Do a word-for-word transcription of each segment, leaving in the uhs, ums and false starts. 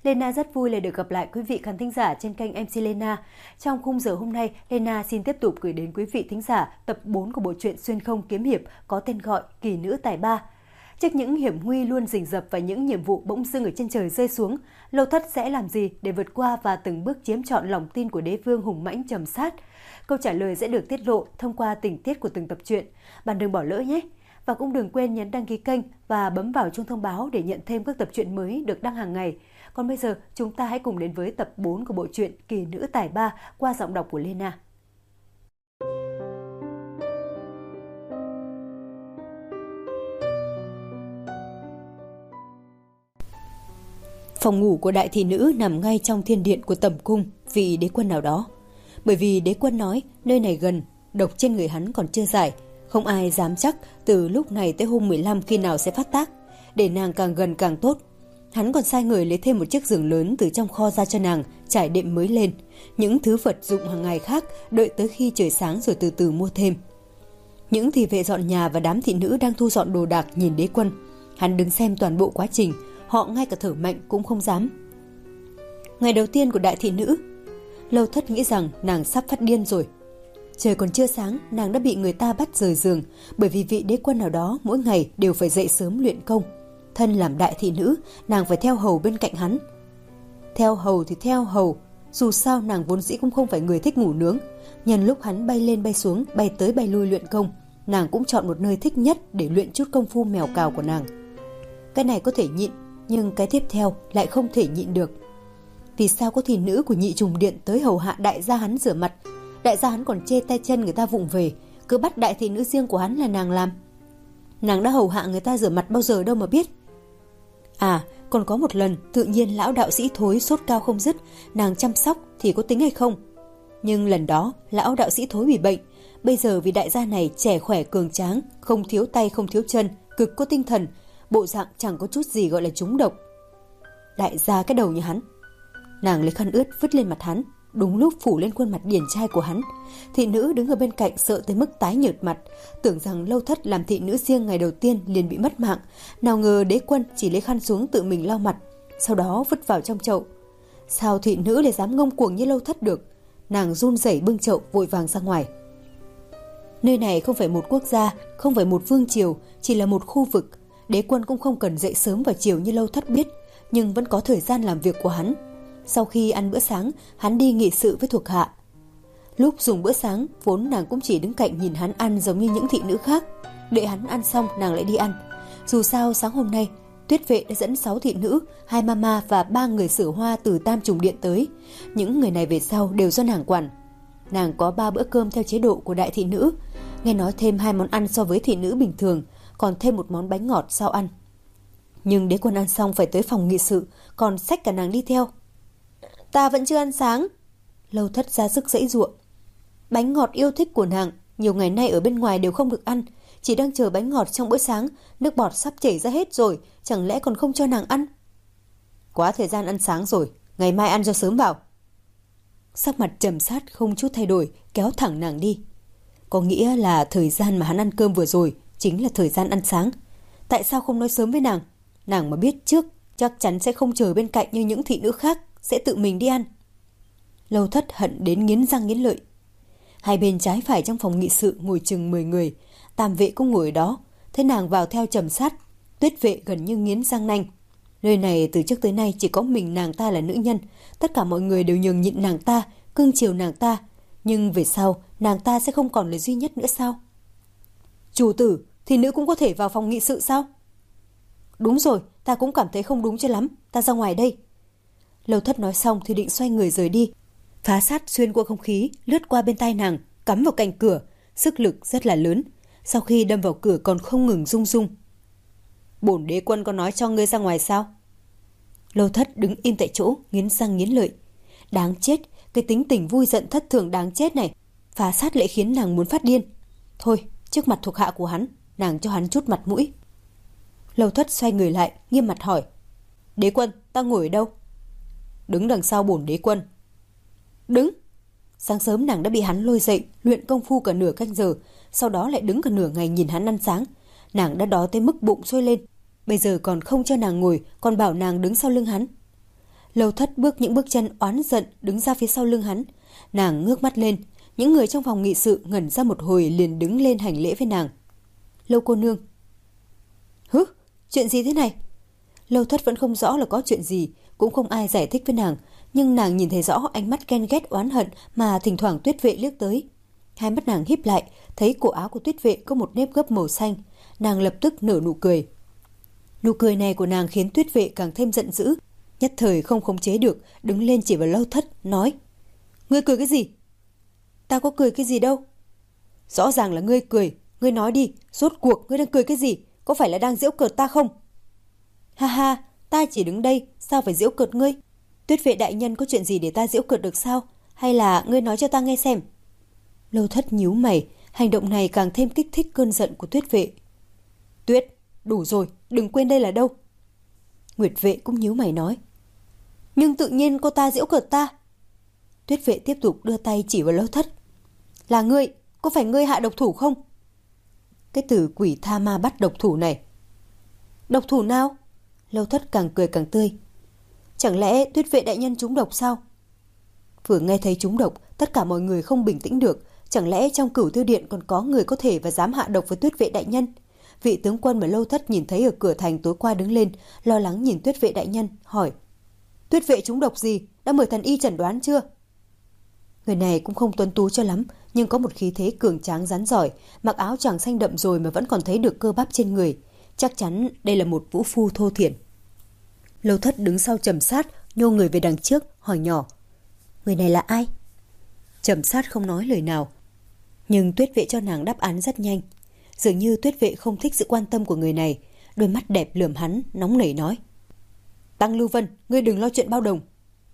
Lena rất vui lại được gặp lại quý vị khán thính giả trên kênh em xê Lena. Trong khung giờ hôm nay, Lena xin tiếp tục gửi đến quý vị thính giả tập bốn của bộ truyện xuyên không kiếm hiệp có tên gọi Kỳ nữ tài ba. Trước những hiểm nguy luôn rình rập và những nhiệm vụ bỗng dưng ở trên trời rơi xuống, Lâu Thất sẽ làm gì để vượt qua và từng bước chiếm trọn lòng tin của đế vương hùng mãnh Trầm Sát? Câu trả lời sẽ được tiết lộ thông qua tình tiết của từng tập truyện. Bạn đừng bỏ lỡ nhé! Và cũng đừng quên nhấn đăng ký kênh và bấm vào chuông thông báo để nhận thêm các tập truyện mới được đăng hàng ngày. Còn bây giờ, chúng ta hãy cùng đến với tập bốn của bộ truyện Kỳ nữ tài ba qua giọng đọc của Lena. Phòng ngủ của đại thị nữ nằm ngay trong thiên điện của tẩm cung vị đế quân nào đó. Bởi vì đế quân nói nơi này gần, độc trên người hắn còn chưa giải, không ai dám chắc từ lúc này tới hôm mười lăm khi nào sẽ phát tác. Để nàng càng gần càng tốt. Hắn còn sai người lấy thêm một chiếc giường lớn từ trong kho ra cho nàng, trải đệm mới lên. Những thứ vật dụng hàng ngày khác đợi tới khi trời sáng rồi từ từ mua thêm. Những thị vệ dọn nhà và đám thị nữ đang thu dọn đồ đạc nhìn đế quân. Hắn đứng xem toàn bộ quá trình, họ ngay cả thở mạnh cũng không dám. Ngày đầu tiên của đại thị nữ, Lâu Thất nghĩ rằng nàng sắp phát điên rồi. Trời còn chưa sáng, nàng đã bị người ta bắt rời giường, bởi vì vị đế quân nào đó mỗi ngày đều phải dậy sớm luyện công. Thân làm đại thị nữ, nàng phải theo hầu bên cạnh hắn. Theo hầu thì theo hầu, dù sao nàng vốn dĩ cũng không phải người thích ngủ nướng. Nhân lúc hắn bay lên bay xuống, bay tới bay lui luyện công, nàng cũng chọn một nơi thích nhất để luyện chút công phu mèo cào của nàng. Cái này có thể nhịn, nhưng cái tiếp theo lại không thể nhịn được. Vì sao có thị nữ của nhị trùng điện tới hầu hạ đại gia hắn rửa mặt? Đại gia hắn còn chê tay chân người ta vụng về, cứ bắt đại thị nữ riêng của hắn là nàng làm. Nàng đã hầu hạ người ta rửa mặt bao giờ đâu mà biết. À, còn có một lần tự nhiên lão đạo sĩ Thối sốt cao không dứt, nàng chăm sóc thì có tính hay không? Nhưng lần đó lão đạo sĩ Thối bị bệnh, bây giờ vì đại gia này trẻ khỏe cường tráng, không thiếu tay không thiếu chân, cực có tinh thần, bộ dạng chẳng có chút gì gọi là trúng độc. Đại gia cái đầu như hắn. Nàng lấy khăn ướt vứt lên mặt hắn, đúng lúc phủ lên khuôn mặt điển trai của hắn. Thị nữ đứng ở bên cạnh sợ tới mức tái nhợt mặt, tưởng rằng Lâu Thất làm thị nữ riêng ngày đầu tiên liền bị mất mạng. Nào ngờ đế quân chỉ lấy khăn xuống tự mình lau mặt, sau đó vứt vào trong chậu. Sao thị nữ lại dám ngông cuồng như Lâu Thất được? Nàng run rẩy bưng chậu vội vàng ra ngoài. Nơi này không phải một quốc gia, không phải một vương triều, chỉ là một khu vực. Đế quân cũng không cần dậy sớm và chiều như Lâu Thất biết, nhưng vẫn có thời gian làm việc của hắn. Sau khi ăn bữa sáng, hắn đi nghị sự với thuộc hạ. Lúc dùng bữa sáng, vốn nàng cũng chỉ đứng cạnh nhìn hắn ăn giống như những thị nữ khác. Đợi hắn ăn xong, nàng lại đi ăn. Dù sao sáng hôm nay, Tuyết vệ đã dẫn sáu thị nữ, hai mama và ba người sửa hoa từ Tam Trùng Điện tới. Những người này về sau đều do nàng quản. Nàng có ba bữa cơm theo chế độ của đại thị nữ. Nghe nói thêm hai món ăn so với thị nữ bình thường, còn thêm một món bánh ngọt sau ăn. Nhưng đế quân ăn xong phải tới phòng nghị sự, còn xách cả nàng đi theo. Ta vẫn chưa ăn sáng. Lâu Thất ra sức giãy giụa. Bánh ngọt yêu thích của nàng, nhiều ngày nay ở bên ngoài đều không được ăn, chỉ đang chờ bánh ngọt trong bữa sáng, nước bọt sắp chảy ra hết rồi, chẳng lẽ còn không cho nàng ăn? Quá thời gian ăn sáng rồi, ngày mai ăn cho sớm vào. Sắc mặt Trầm Sát không chút thay đổi, kéo thẳng nàng đi. Có nghĩa là thời gian mà hắn ăn cơm vừa rồi chính là thời gian ăn sáng. Tại sao không nói sớm với nàng? Nàng mà biết trước, chắc chắn sẽ không chờ bên cạnh như những thị nữ khác, sẽ tự mình đi ăn. Lâu Thất hận đến nghiến răng nghiến lợi. Hai bên trái phải trong phòng nghị sự ngồi chừng mười người, tam vệ cũng ngồi ở đó. Thấy nàng vào theo Trầm Sát, Tuyết vệ gần như nghiến răng nanh. Nơi này từ trước tới nay chỉ có mình nàng ta là nữ nhân, tất cả mọi người đều nhường nhịn nàng ta, cưng chiều nàng ta. Nhưng về sau, nàng ta sẽ không còn là duy nhất nữa sao? Chủ tử, thì nữ cũng có thể vào phòng nghị sự sao? Đúng rồi, ta cũng cảm thấy không đúng cho lắm, ta ra ngoài đây. Lâu Thất nói xong thì định xoay người rời đi. Phá sát xuyên qua không khí, lướt qua bên tai nàng, cắm vào cạnh cửa, sức lực rất là lớn. Sau khi đâm vào cửa còn không ngừng rung rung. Bổn đế quân có nói cho ngươi ra ngoài sao? Lâu Thất đứng im tại chỗ, nghiến răng nghiến lợi. Đáng chết, cái tính tình vui giận thất thường đáng chết này, phá sát lại khiến nàng muốn phát điên. Thôi, trước mặt thuộc hạ của hắn, nàng cho hắn chút mặt mũi. Lâu Thất xoay người lại, nghiêm mặt hỏi. Đế quân, ta ngồi ở đâu? Đứng đằng sau bổn đế quân. Đứng? Sáng sớm nàng đã bị hắn lôi dậy, luyện công phu cả nửa canh giờ, sau đó lại đứng cả nửa ngày nhìn hắn ăn sáng. Nàng đã đói tới mức bụng sôi lên, bây giờ còn không cho nàng ngồi, còn bảo nàng đứng sau lưng hắn. Lâu Thất bước những bước chân oán giận đứng ra phía sau lưng hắn. Nàng ngước mắt lên, những người trong phòng nghị sự ngẩn ra một hồi liền đứng lên hành lễ với nàng. Lâu cô nương. Hứ, chuyện gì thế này? Lâu Thất vẫn không rõ là có chuyện gì, cũng không ai giải thích với nàng, nhưng nàng nhìn thấy rõ ánh mắt ghen ghét oán hận mà thỉnh thoảng Tuyết Vệ liếc tới. Hai mắt nàng híp lại, thấy cổ áo của Tuyết Vệ có một nếp gấp màu xanh, nàng lập tức nở nụ cười. Nụ cười này của nàng khiến Tuyết Vệ càng thêm giận dữ, nhất thời không khống chế được, đứng lên chỉ vào Lâu Thất, nói: Ngươi cười cái gì? Ta có cười cái gì đâu. Rõ ràng là ngươi cười, ngươi nói đi, rốt cuộc ngươi đang cười cái gì? Có phải là đang giễu cợt ta không? Ha ha, ta chỉ đứng đây, sao phải giễu cợt ngươi? Tuyết Vệ đại nhân có chuyện gì để ta giễu cợt được sao? Hay là ngươi nói cho ta nghe xem? Lâu Thất nhíu mày, hành động này càng thêm kích thích cơn giận của Tuyết Vệ. Tuyết, đủ rồi, đừng quên đây là đâu. Nguyệt Vệ cũng nhíu mày nói. Nhưng tự nhiên cô ta giễu cợt ta. Tuyết Vệ tiếp tục đưa tay chỉ vào Lâu Thất. Là ngươi, có phải ngươi hạ độc thủ không? Cái từ quỷ tha ma bắt độc thủ này. Độc thủ nào? Lâu Thất càng cười càng tươi. Chẳng lẽ Tuyết Vệ đại nhân trúng độc sao? Vừa nghe thấy trúng độc, tất cả mọi người không bình tĩnh được. Chẳng lẽ trong Cửu Tiêu Điện còn có người có thể và dám hạ độc với Tuyết Vệ đại nhân? Vị tướng quân mà Lâu Thất nhìn thấy ở cửa thành tối qua đứng lên, lo lắng nhìn Tuyết Vệ đại nhân, hỏi: Tuyết Vệ trúng độc gì? Đã mời thần y chẩn đoán chưa? Người này cũng không tuấn tú cho lắm, nhưng có một khí thế cường tráng rắn giỏi, mặc áo choàng xanh đậm rồi mà vẫn còn thấy được cơ bắp trên người. Chắc chắn đây là một vũ phu thô thiển. Lâu Thất đứng sau Trầm Sát, nhô người về đằng trước, hỏi nhỏ: Người này là ai? Trầm Sát không nói lời nào, nhưng Tuyết Vệ cho nàng đáp án rất nhanh. Dường như Tuyết Vệ không thích sự quan tâm của người này, đôi mắt đẹp lườm hắn, nóng nảy nói: Tăng Lưu Vân, ngươi đừng lo chuyện bao đồng.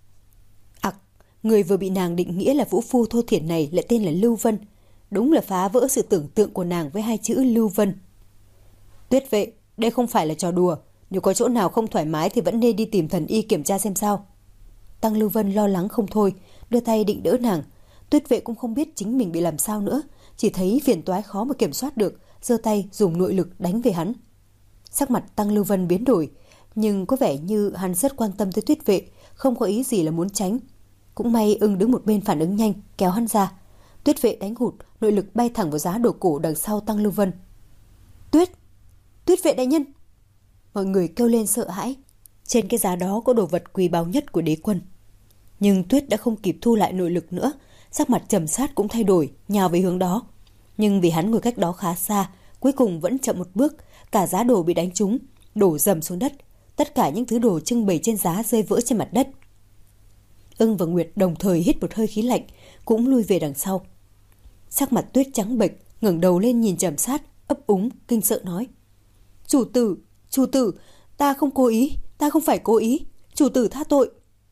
Ặc, người vừa bị nàng định nghĩa là vũ phu thô thiển này lại tên là Lưu Vân, đúng là phá vỡ sự tưởng tượng của nàng với hai chữ Lưu Vân. Tuyết Vệ, đây không phải là trò đùa, nếu có chỗ nào không thoải mái thì vẫn nên đi tìm thần y kiểm tra xem sao. Tăng Lưu Vân lo lắng không thôi, đưa tay định đỡ nàng. Tuyết Vệ cũng không biết chính mình bị làm sao nữa, chỉ thấy phiền toái khó mà kiểm soát được, giơ tay dùng nội lực đánh về hắn. Sắc mặt Tăng Lưu Vân biến đổi, nhưng có vẻ như hắn rất quan tâm tới Tuyết Vệ, không có ý gì là muốn tránh. Cũng may Ưng đứng một bên phản ứng nhanh, kéo hắn ra. Tuyết Vệ đánh hụt, nội lực bay thẳng vào giá đồ cổ đằng sau Tăng Lưu Vân. Tuyết! Tuyết Vệ đại nhân! Mọi người kêu lên sợ hãi. Trên cái giá đó có đồ vật quý báu nhất của đế quân. Nhưng Tuyết đã không kịp thu lại nội lực nữa, sắc mặt Trầm Sát cũng thay đổi, nhào về hướng đó. Nhưng vì hắn ngồi cách đó khá xa, cuối cùng vẫn chậm một bước, cả giá đồ bị đánh trúng, đổ dầm xuống đất. Tất cả những thứ đồ trưng bày trên giá rơi vỡ trên mặt đất. Ưng và Nguyệt đồng thời hít một hơi khí lạnh, cũng lui về đằng sau. Sắc mặt Tuyết trắng bệch, ngẩng đầu lên nhìn Trầm Sát, ấp úng, kinh sợ nói: Chủ tử, chủ tử, ta không cố ý, ta không phải cố ý, chủ tử tha tội.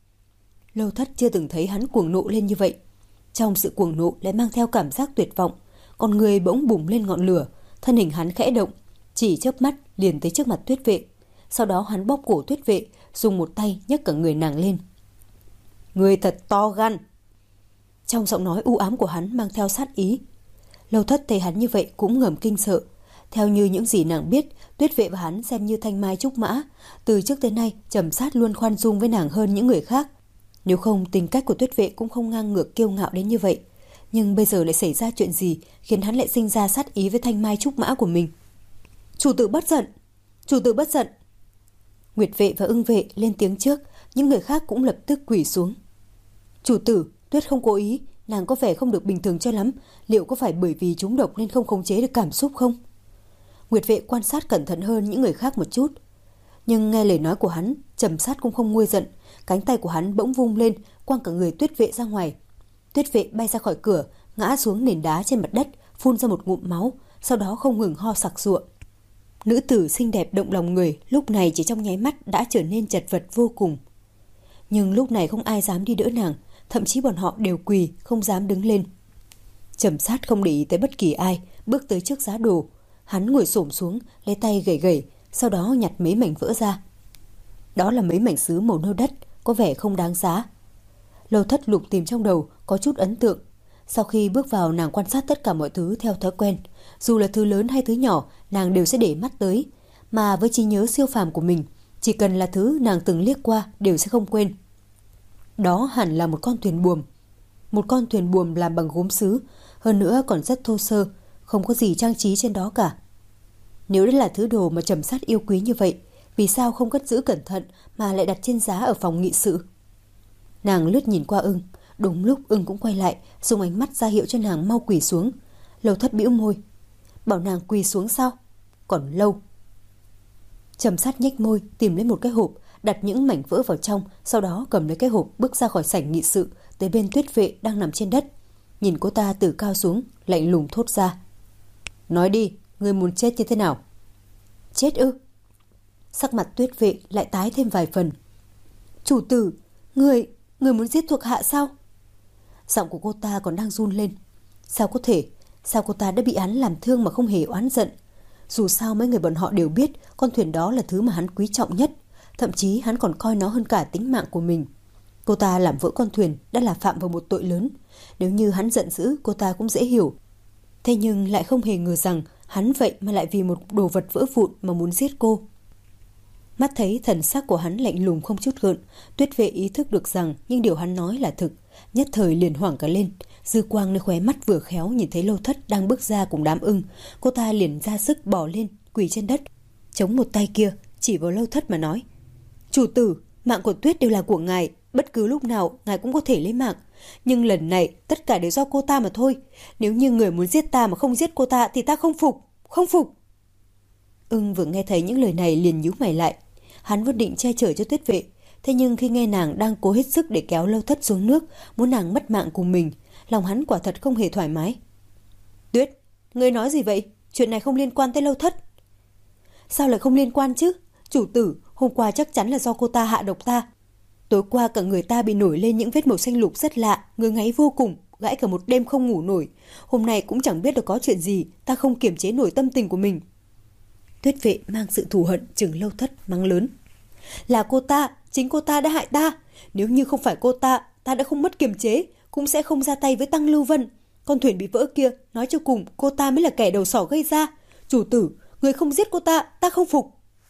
Lâu Thất chưa từng thấy hắn cuồng nộ lên như vậy. Trong sự cuồng nộ lại mang theo cảm giác tuyệt vọng, con người bỗng bùng lên ngọn lửa, thân hình hắn khẽ động, chỉ chớp mắt liền tới trước mặt Tuyết Vệ. Sau đó hắn bóp cổ Tuyết Vệ, dùng một tay nhấc cả người nàng lên. Người thật to gan. Trong giọng nói u ám của hắn mang theo sát ý. Lâu Thất thấy hắn như vậy cũng ngầm kinh sợ. Theo như những gì nàng biết, Tuyết Vệ và hắn xem như thanh mai trúc mã. Từ trước tới nay, Trầm Sát luôn khoan dung với nàng hơn những người khác. Nếu không, tính cách của Tuyết Vệ cũng không ngang ngược kiêu ngạo đến như vậy. Nhưng bây giờ lại xảy ra chuyện gì khiến hắn lại sinh ra sát ý với thanh mai trúc mã của mình? Chủ tử bất giận! Chủ tử bất giận! Nguyệt Vệ và Ưng Vệ lên tiếng trước, những người khác cũng lập tức quỳ xuống. Chủ tử, Tuyết không cố ý, nàng có vẻ không được bình thường cho lắm. Liệu có phải bởi vì trúng độc nên không khống chế được cảm xúc không? Nguyệt Vệ quan sát cẩn thận hơn những người khác một chút. Nhưng nghe lời nói của hắn, Trầm Sát cũng không nguôi giận. Cánh tay của hắn bỗng vung lên, quăng cả người Tuyết Vệ ra ngoài. Tuyết Vệ bay ra khỏi cửa, ngã xuống nền đá trên mặt đất, phun ra một ngụm máu, sau đó không ngừng ho sặc sụa. Nữ tử xinh đẹp động lòng người lúc này chỉ trong nháy mắt đã trở nên chật vật vô cùng. Nhưng lúc này không ai dám đi đỡ nàng, thậm chí bọn họ đều quỳ, không dám đứng lên. Trầm Sát không để ý tới bất kỳ ai, bước tới trước giá đồ. Hắn ngồi xổm xuống, lấy tay gẩy gẩy, sau đó nhặt mấy mảnh vỡ ra. Đó là mấy mảnh sứ màu nâu đất, có vẻ không đáng giá. Lâu Thất lục tìm trong đầu, có chút ấn tượng. Sau khi bước vào, nàng quan sát tất cả mọi thứ theo thói quen. Dù là thứ lớn hay thứ nhỏ, nàng đều sẽ để mắt tới. Mà với trí nhớ siêu phàm của mình, chỉ cần là thứ nàng từng liếc qua đều sẽ không quên. Đó hẳn là một con thuyền buồm. Một con thuyền buồm làm bằng gốm sứ, hơn nữa còn rất thô sơ, không có gì trang trí trên đó cả. Nếu đây là thứ đồ mà Trầm Sát yêu quý như vậy, vì sao không cất giữ cẩn thận mà lại đặt trên giá ở phòng nghị sự? Nàng lướt nhìn qua Ưng, đúng lúc Ưng cũng quay lại, dùng ánh mắt ra hiệu cho nàng mau quỳ xuống. Lâu Thất bĩu môi. Bảo nàng quỳ xuống sao? Còn lâu. Trầm Sát nhếch môi, tìm lấy một cái hộp, đặt những mảnh vỡ vào trong, sau đó cầm lấy cái hộp bước ra khỏi sảnh nghị sự, tới bên Tuyết Vệ đang nằm trên đất. Nhìn cô ta từ cao xuống, lạnh lùng thốt ra. Nói đi, ngươi muốn chết như thế nào? Chết ư? Sắc mặt Tuyết Vệ lại tái thêm vài phần. Chủ tử, ngươi, ngươi muốn giết thuộc hạ sao? Giọng của cô ta còn đang run lên. Sao có thể? Sao cô ta đã bị hắn làm thương mà không hề oán giận? Dù sao mấy người bọn họ đều biết con thuyền đó là thứ mà hắn quý trọng nhất, thậm chí hắn còn coi nó hơn cả tính mạng của mình. Cô ta làm vỡ con thuyền đã là phạm vào một tội lớn. Nếu như hắn giận dữ, cô ta cũng dễ hiểu. Thế nhưng lại không hề ngờ rằng hắn vậy mà lại vì một đồ vật vỡ vụn mà muốn giết cô. Mắt thấy thần sắc của hắn lạnh lùng không chút gợn, Tuyết Vệ ý thức được rằng những điều hắn nói là thực, nhất thời liền hoảng cả lên. Dư quang nơi khóe mắt vừa khéo nhìn thấy Lâu Thất đang bước ra cùng đám Ưng, cô ta liền ra sức bò lên, quỳ trên đất, chống một tay kia chỉ vào Lâu Thất mà nói: Chủ tử, mạng của Tuyết đều là của ngài, bất cứ lúc nào ngài cũng có thể lấy mạng, nhưng lần này tất cả đều do cô ta mà thôi. Nếu như người muốn giết ta mà không giết cô ta thì ta không phục, không phục. Ưng vừa nghe thấy những lời này liền nhíu mày lại. Hắn vốn định che chở cho Tuyết Vệ, thế nhưng khi nghe nàng đang cố hết sức để kéo Lâu Thất xuống nước, muốn nàng mất mạng cùng mình, lòng hắn quả thật không hề thoải mái. Tuyết, ngươi nói gì vậy? Chuyện này không liên quan tới Lâu Thất. Sao lại không liên quan chứ? Chủ tử, hôm qua chắc chắn là do cô ta hạ độc ta. Tối qua cả người ta bị nổi lên những vết màu xanh lục rất lạ, ngứa ngáy vô cùng, gãi cả một đêm không ngủ nổi. Hôm nay cũng chẳng biết được có chuyện gì, ta không kiềm chế nổi tâm tình của mình. Tuyết Vệ mang sự thù hận chừng Lâu Thất mắng lớn. Là cô ta, chính cô ta đã hại ta. Nếu như không phải cô ta, ta đã không mất kiềm chế, cũng sẽ không ra tay với Tăng Lưu Vân. Con thuyền bị vỡ kia, nói cho cùng cô ta mới là kẻ đầu sỏ gây ra. Chủ tử, người không giết cô ta, ta không phục.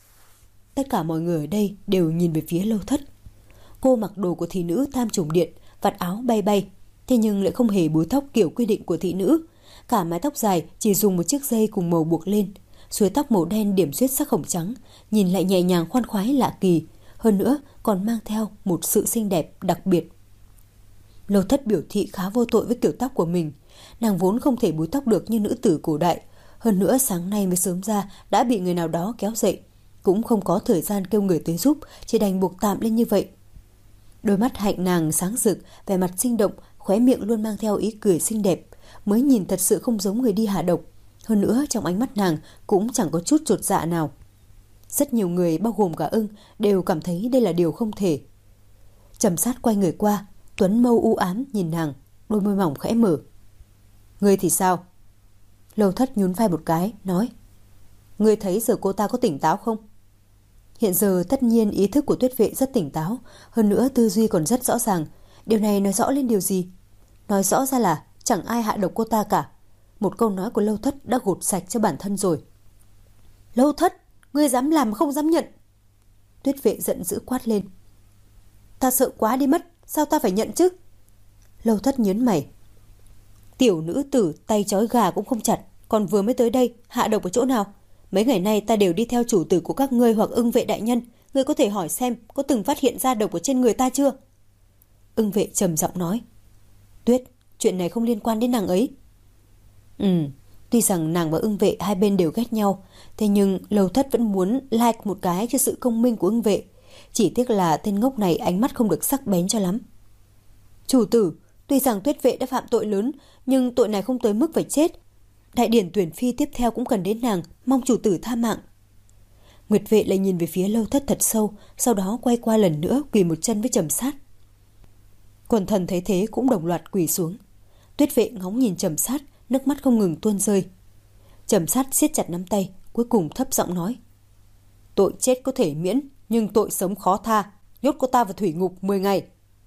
Tất cả mọi người ở đây đều nhìn về phía Lâu Thất. Cô mặc đồ của thị nữ Tam Trùng Điện, vạt áo bay bay, thế nhưng lại không hề búi tóc kiểu quy định của thị nữ. Cả mái tóc dài chỉ dùng một chiếc dây cùng màu buộc lên, suối tóc màu đen điểm xuyết sắc hồng trắng, nhìn lại nhẹ nhàng khoan khoái lạ kỳ, hơn nữa còn mang theo một sự xinh đẹp đặc biệt. Lâu Thất biểu thị khá vô tội với kiểu tóc của mình. Nàng vốn không thể búi tóc được như nữ tử cổ đại, hơn nữa sáng nay mới sớm ra đã bị người nào đó kéo dậy, cũng không có thời gian kêu người tới giúp, chỉ đành buộc tạm lên như vậy. Đôi mắt hạnh nàng sáng rực, vẻ mặt sinh động, khóe miệng luôn mang theo ý cười xinh đẹp, mới nhìn thật sự không giống người đi hạ độc. Hơn nữa trong ánh mắt nàng cũng chẳng có chút chột dạ nào. Rất nhiều người bao gồm cả Ưng đều cảm thấy đây là điều không thể. Trầm Sát quay người qua, tuấn mâu u ám nhìn nàng, đôi môi mỏng khẽ mở. Ngươi thì sao? Lâu Thất nhún vai một cái, nói: Ngươi thấy giờ cô ta có tỉnh táo không? Hiện giờ tất nhiên ý thức của Tuyết Vệ rất tỉnh táo, hơn nữa tư duy còn rất rõ ràng. Điều này nói rõ lên điều gì? Nói rõ ra là chẳng ai hạ độc cô ta cả. Một câu nói của Lâu Thất đã gột sạch cho bản thân rồi. Lâu Thất, ngươi dám làm mà không dám nhận. Tuyết Vệ giận dữ quát lên. Ta sợ quá đi mất, sao ta phải nhận chứ? Lâu Thất nhớn mày. Tiểu nữ tử tay trói gà cũng không chặt, còn vừa mới tới đây hạ độc ở chỗ nào? Mấy ngày nay ta đều đi theo chủ tử của các ngươi hoặc Ưng Vệ đại nhân, ngươi có thể hỏi xem có từng phát hiện ra độc ở trên người ta chưa? Ưng Vệ trầm giọng nói. Tuyết, chuyện này không liên quan đến nàng ấy. Ừ, tuy rằng nàng và Ưng Vệ hai bên đều ghét nhau, thế nhưng Lâu Thất vẫn muốn like một cái cho sự công minh của Ưng Vệ. Chỉ tiếc là tên ngốc này ánh mắt không được sắc bén cho lắm. Chủ tử, tuy rằng Tuyết Vệ đã phạm tội lớn, nhưng tội này không tới mức phải chết. Đại điển tuyển phi tiếp theo cũng cần đến nàng, mong chủ tử tha mạng. Nguyệt Vệ lại nhìn về phía Lâu Thất thật sâu, sau đó quay qua lần nữa quỳ một chân với Trầm Sát. Quần thần thấy thế cũng đồng loạt quỳ xuống. Tuyết Vệ ngóng nhìn Trầm Sát, nước mắt không ngừng tuôn rơi. Trầm Sát siết chặt nắm tay, cuối cùng thấp giọng nói: Tội chết có thể miễn, nhưng tội sống khó tha. Nhốt cô ta vào thủy ngục mười ngày.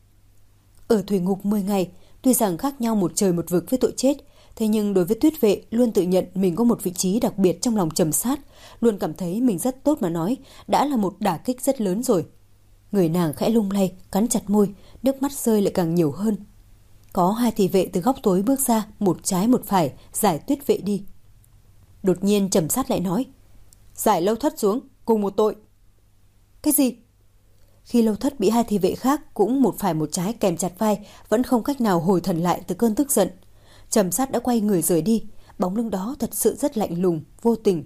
Ở thủy ngục mười ngày, tuy rằng khác nhau một trời một vực với tội chết, thế nhưng đối với Tuyết Vệ luôn tự nhận mình có một vị trí đặc biệt trong lòng Trầm Sát, luôn cảm thấy mình rất tốt mà nói, đã là một đả kích rất lớn rồi. Người nàng khẽ lung lay, cắn chặt môi, nước mắt rơi lại càng nhiều hơn. Có hai thị vệ từ góc tối bước ra, một trái một phải, giải Tuyết Vệ đi. Đột nhiên Trầm Sát lại nói, giải Lâu Thất xuống, cùng một tội. Cái gì? Khi Lâu Thất bị hai thị vệ khác cũng một phải một trái kèm chặt vai, vẫn không cách nào hồi thần lại từ cơn tức giận. Trầm Sát đã quay người rời đi, bóng lưng đó thật sự rất lạnh lùng, vô tình.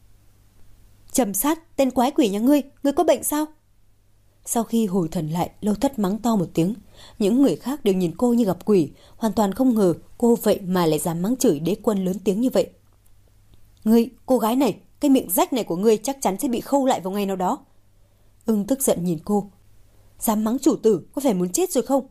Trầm Sát, tên quái quỷ nhà ngươi, ngươi có bệnh sao? Sau khi hồi thần lại, Lâu Thất mắng to một tiếng. Những người khác đều nhìn cô như gặp quỷ, hoàn toàn không ngờ cô vậy mà lại dám mắng chửi Đế Quân lớn tiếng như vậy. Ngươi, cô gái này, cái miệng rách này của ngươi chắc chắn sẽ bị khâu lại vào ngày nào đó. Ưng tức giận nhìn cô. Dám mắng chủ tử, có phải muốn chết rồi không?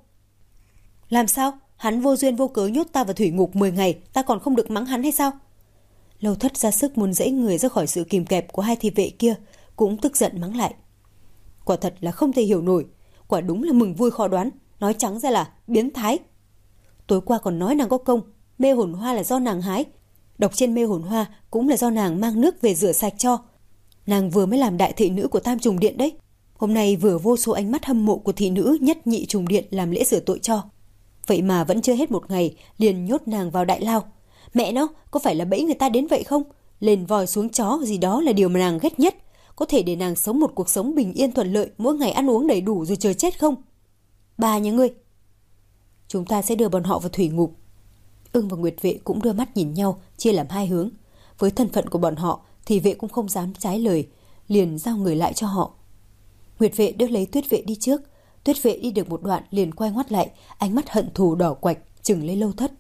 Làm sao? Hắn vô duyên vô cớ nhốt ta vào thủy ngục mười ngày, ta còn không được mắng hắn hay sao? Lâu Thất ra sức muốn dãy người ra khỏi sự kìm kẹp của hai thị vệ kia, cũng tức giận mắng lại. Quả thật là không thể hiểu nổi, quả đúng là mừng vui khó đoán, nói trắng ra là biến thái. Tối qua còn nói nàng có công, mê hồn hoa là do nàng hái, độc trên mê hồn hoa cũng là do nàng mang nước về rửa sạch cho. Nàng vừa mới làm đại thị nữ của Tam Trùng Điện đấy, hôm nay vừa vô số ánh mắt hâm mộ của thị nữ nhất nhị trùng điện làm lễ rửa tội cho. Vậy mà vẫn chưa hết một ngày liền nhốt nàng vào đại lao. Mẹ nó, có phải là bẫy người ta đến vậy không? Lên voi xuống chó gì đó là điều mà nàng ghét nhất. Có thể để nàng sống một cuộc sống bình yên thuận lợi, mỗi ngày ăn uống đầy đủ rồi chờ chết không? Bà nhà ngươi, chúng ta sẽ đưa bọn họ vào thủy ngục. Ưng và Nguyệt Vệ cũng đưa mắt nhìn nhau, chia làm hai hướng. Với thân phận của bọn họ thì Vệ cũng không dám trái lời, liền giao người lại cho họ. Nguyệt Vệ đưa lấy Tuyết Vệ đi trước. Tuyết Vệ đi được một đoạn liền quay ngoắt lại, ánh mắt hận thù đỏ quạch chừng lấy Lâu Thất.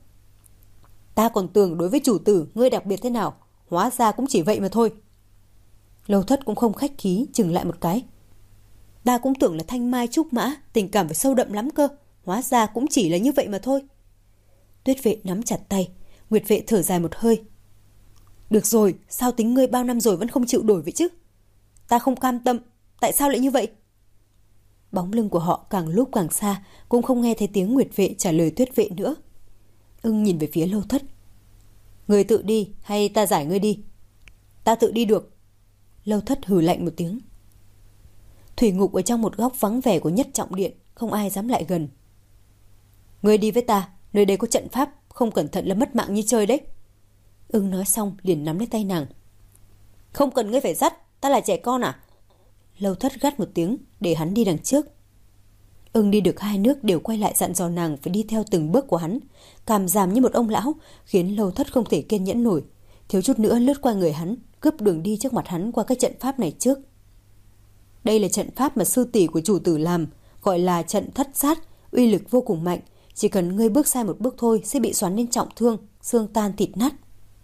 Ta còn tưởng đối với chủ tử ngươi đặc biệt thế nào, hóa ra cũng chỉ vậy mà thôi. Lâu Thất cũng không khách khí chừng lại một cái. Ta cũng tưởng là thanh mai trúc mã, tình cảm phải sâu đậm lắm cơ, hóa ra cũng chỉ là như vậy mà thôi. Tuyết Vệ nắm chặt tay, Nguyệt Vệ thở dài một hơi. Được rồi, sao tính ngươi bao năm rồi vẫn không chịu đổi vậy chứ? Ta không cam tâm, tại sao lại như vậy? Bóng lưng của họ càng lúc càng xa, cũng không nghe thấy tiếng Nguyệt Vệ trả lời Tuyết Vệ nữa. Ưng nhìn về phía Lâu Thất. Ngươi tự đi hay ta giải ngươi đi? Ta tự đi được. Lâu Thất hừ lạnh một tiếng. Thủy ngục ở trong một góc vắng vẻ của Nhất Trọng Điện, không ai dám lại gần. Ngươi đi với ta, nơi đây có trận pháp, không cẩn thận là mất mạng như chơi đấy. Ưng nói xong liền nắm lấy tay nàng. Không cần ngươi phải dắt, ta là trẻ con à? Lâu Thất gắt một tiếng để hắn đi đằng trước. Ưng đi được hai nước đều quay lại dặn dò nàng phải đi theo từng bước của hắn, càm giảm như một ông lão, khiến Lâu Thất không thể kiên nhẫn nổi, thiếu chút nữa lướt qua người hắn, cướp đường đi trước mặt hắn qua cái trận pháp này trước. Đây là trận pháp mà sư tỷ của chủ tử làm, gọi là trận thất sát, uy lực vô cùng mạnh, chỉ cần ngươi bước sai một bước thôi sẽ bị xoắn nên trọng thương, xương tan thịt nát.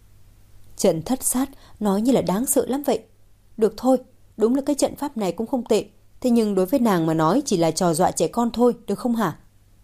Trận thất sát nói như là đáng sợ lắm vậy. Được thôi, đúng là cái trận pháp này cũng không tệ, thế nhưng đối với nàng mà nói chỉ là trò dọa trẻ con thôi, được không hả?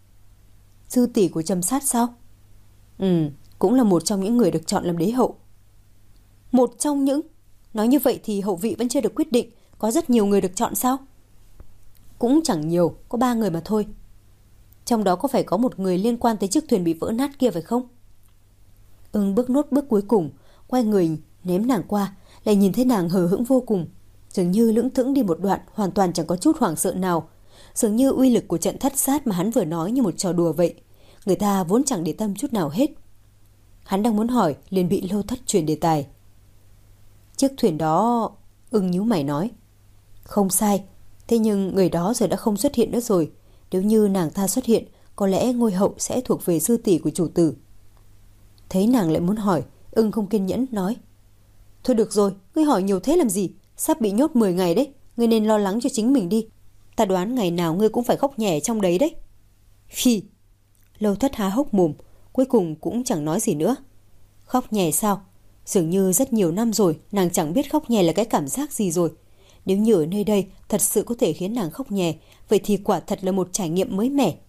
Sư tỷ của Trầm Sát sao? Ừ, cũng là một trong những người được chọn làm đế hậu. Một trong những? Nói như vậy thì hậu vị vẫn chưa được quyết định, có rất nhiều người được chọn sao? Cũng chẳng nhiều, có ba người mà thôi. Trong đó có phải có một người liên quan tới chiếc thuyền bị vỡ nát kia phải không? Ưng bước nốt bước cuối cùng, quay người ném nàng qua, lại nhìn thấy nàng hờ hững vô cùng, dường như lững thững đi một đoạn, hoàn toàn chẳng có chút hoảng sợ nào. Dường như uy lực của trận thất sát mà hắn vừa nói như một trò đùa vậy, người ta vốn chẳng để tâm chút nào hết. Hắn đang muốn hỏi liền bị Lâu Thất chuyển đề tài. Chiếc thuyền đó... Ưng nhíu mày nói. Không sai, thế nhưng người đó giờ đã không xuất hiện nữa rồi. Nếu như nàng ta xuất hiện, có lẽ ngôi hậu sẽ thuộc về sư tỷ của chủ tử. Thấy nàng lại muốn hỏi, Ưng không kiên nhẫn nói. Thôi được rồi, ngươi hỏi nhiều thế làm gì? Sắp bị nhốt mười ngày đấy, ngươi nên lo lắng cho chính mình đi. Ta đoán ngày nào ngươi cũng phải khóc nhè trong đấy đấy. Khi Lâu Thất há hốc mồm, cuối cùng cũng chẳng nói gì nữa. Khóc nhè sao? Dường như rất nhiều năm rồi nàng chẳng biết khóc nhè là cái cảm giác gì rồi. Nếu như ở nơi đây thật sự có thể khiến nàng khóc nhè, vậy thì quả thật là một trải nghiệm mới mẻ.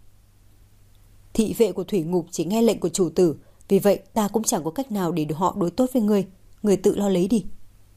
Thị vệ của thủy ngục chỉ nghe lệnh của chủ tử, vì vậy ta cũng chẳng có cách nào để họ đối tốt với ngươi. Ngươi tự lo lấy đi.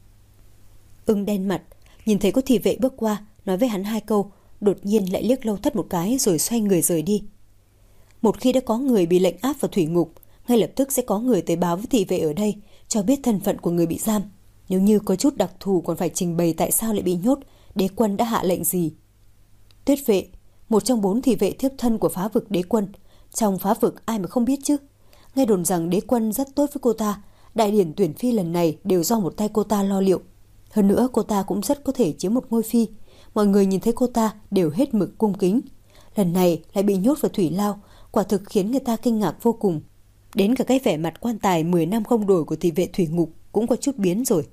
Ưng đen mặt, nhìn thấy có thị vệ bước qua, nói với hắn hai câu, đột nhiên lại liếc Lâu Thất một cái rồi xoay người rời đi. Một khi đã có người bị lệnh áp vào thủy ngục, ngay lập tức sẽ có người tới báo với thị vệ ở đây, cho biết thân phận của người bị giam. Nếu như có chút đặc thù còn phải trình bày tại sao lại bị nhốt, đế quân đã hạ lệnh gì. Tuyết vệ, một trong bốn thị vệ thiếp thân của phá vực đế quân. Trong phá vực ai mà không biết chứ. Nghe đồn rằng đế quân rất tốt với cô ta. Đại điển tuyển phi lần này đều do một tay cô ta lo liệu. Hơn nữa cô ta cũng rất có thể chiếm một ngôi phi. Mọi người nhìn thấy cô ta đều hết mực cung kính. Lần này lại bị nhốt vào thủy lao, quả thực khiến người ta kinh ngạc vô cùng. Đến cả cái vẻ mặt quan tài mười năm không đổi của thị vệ thủy ngục cũng có chút biến rồi.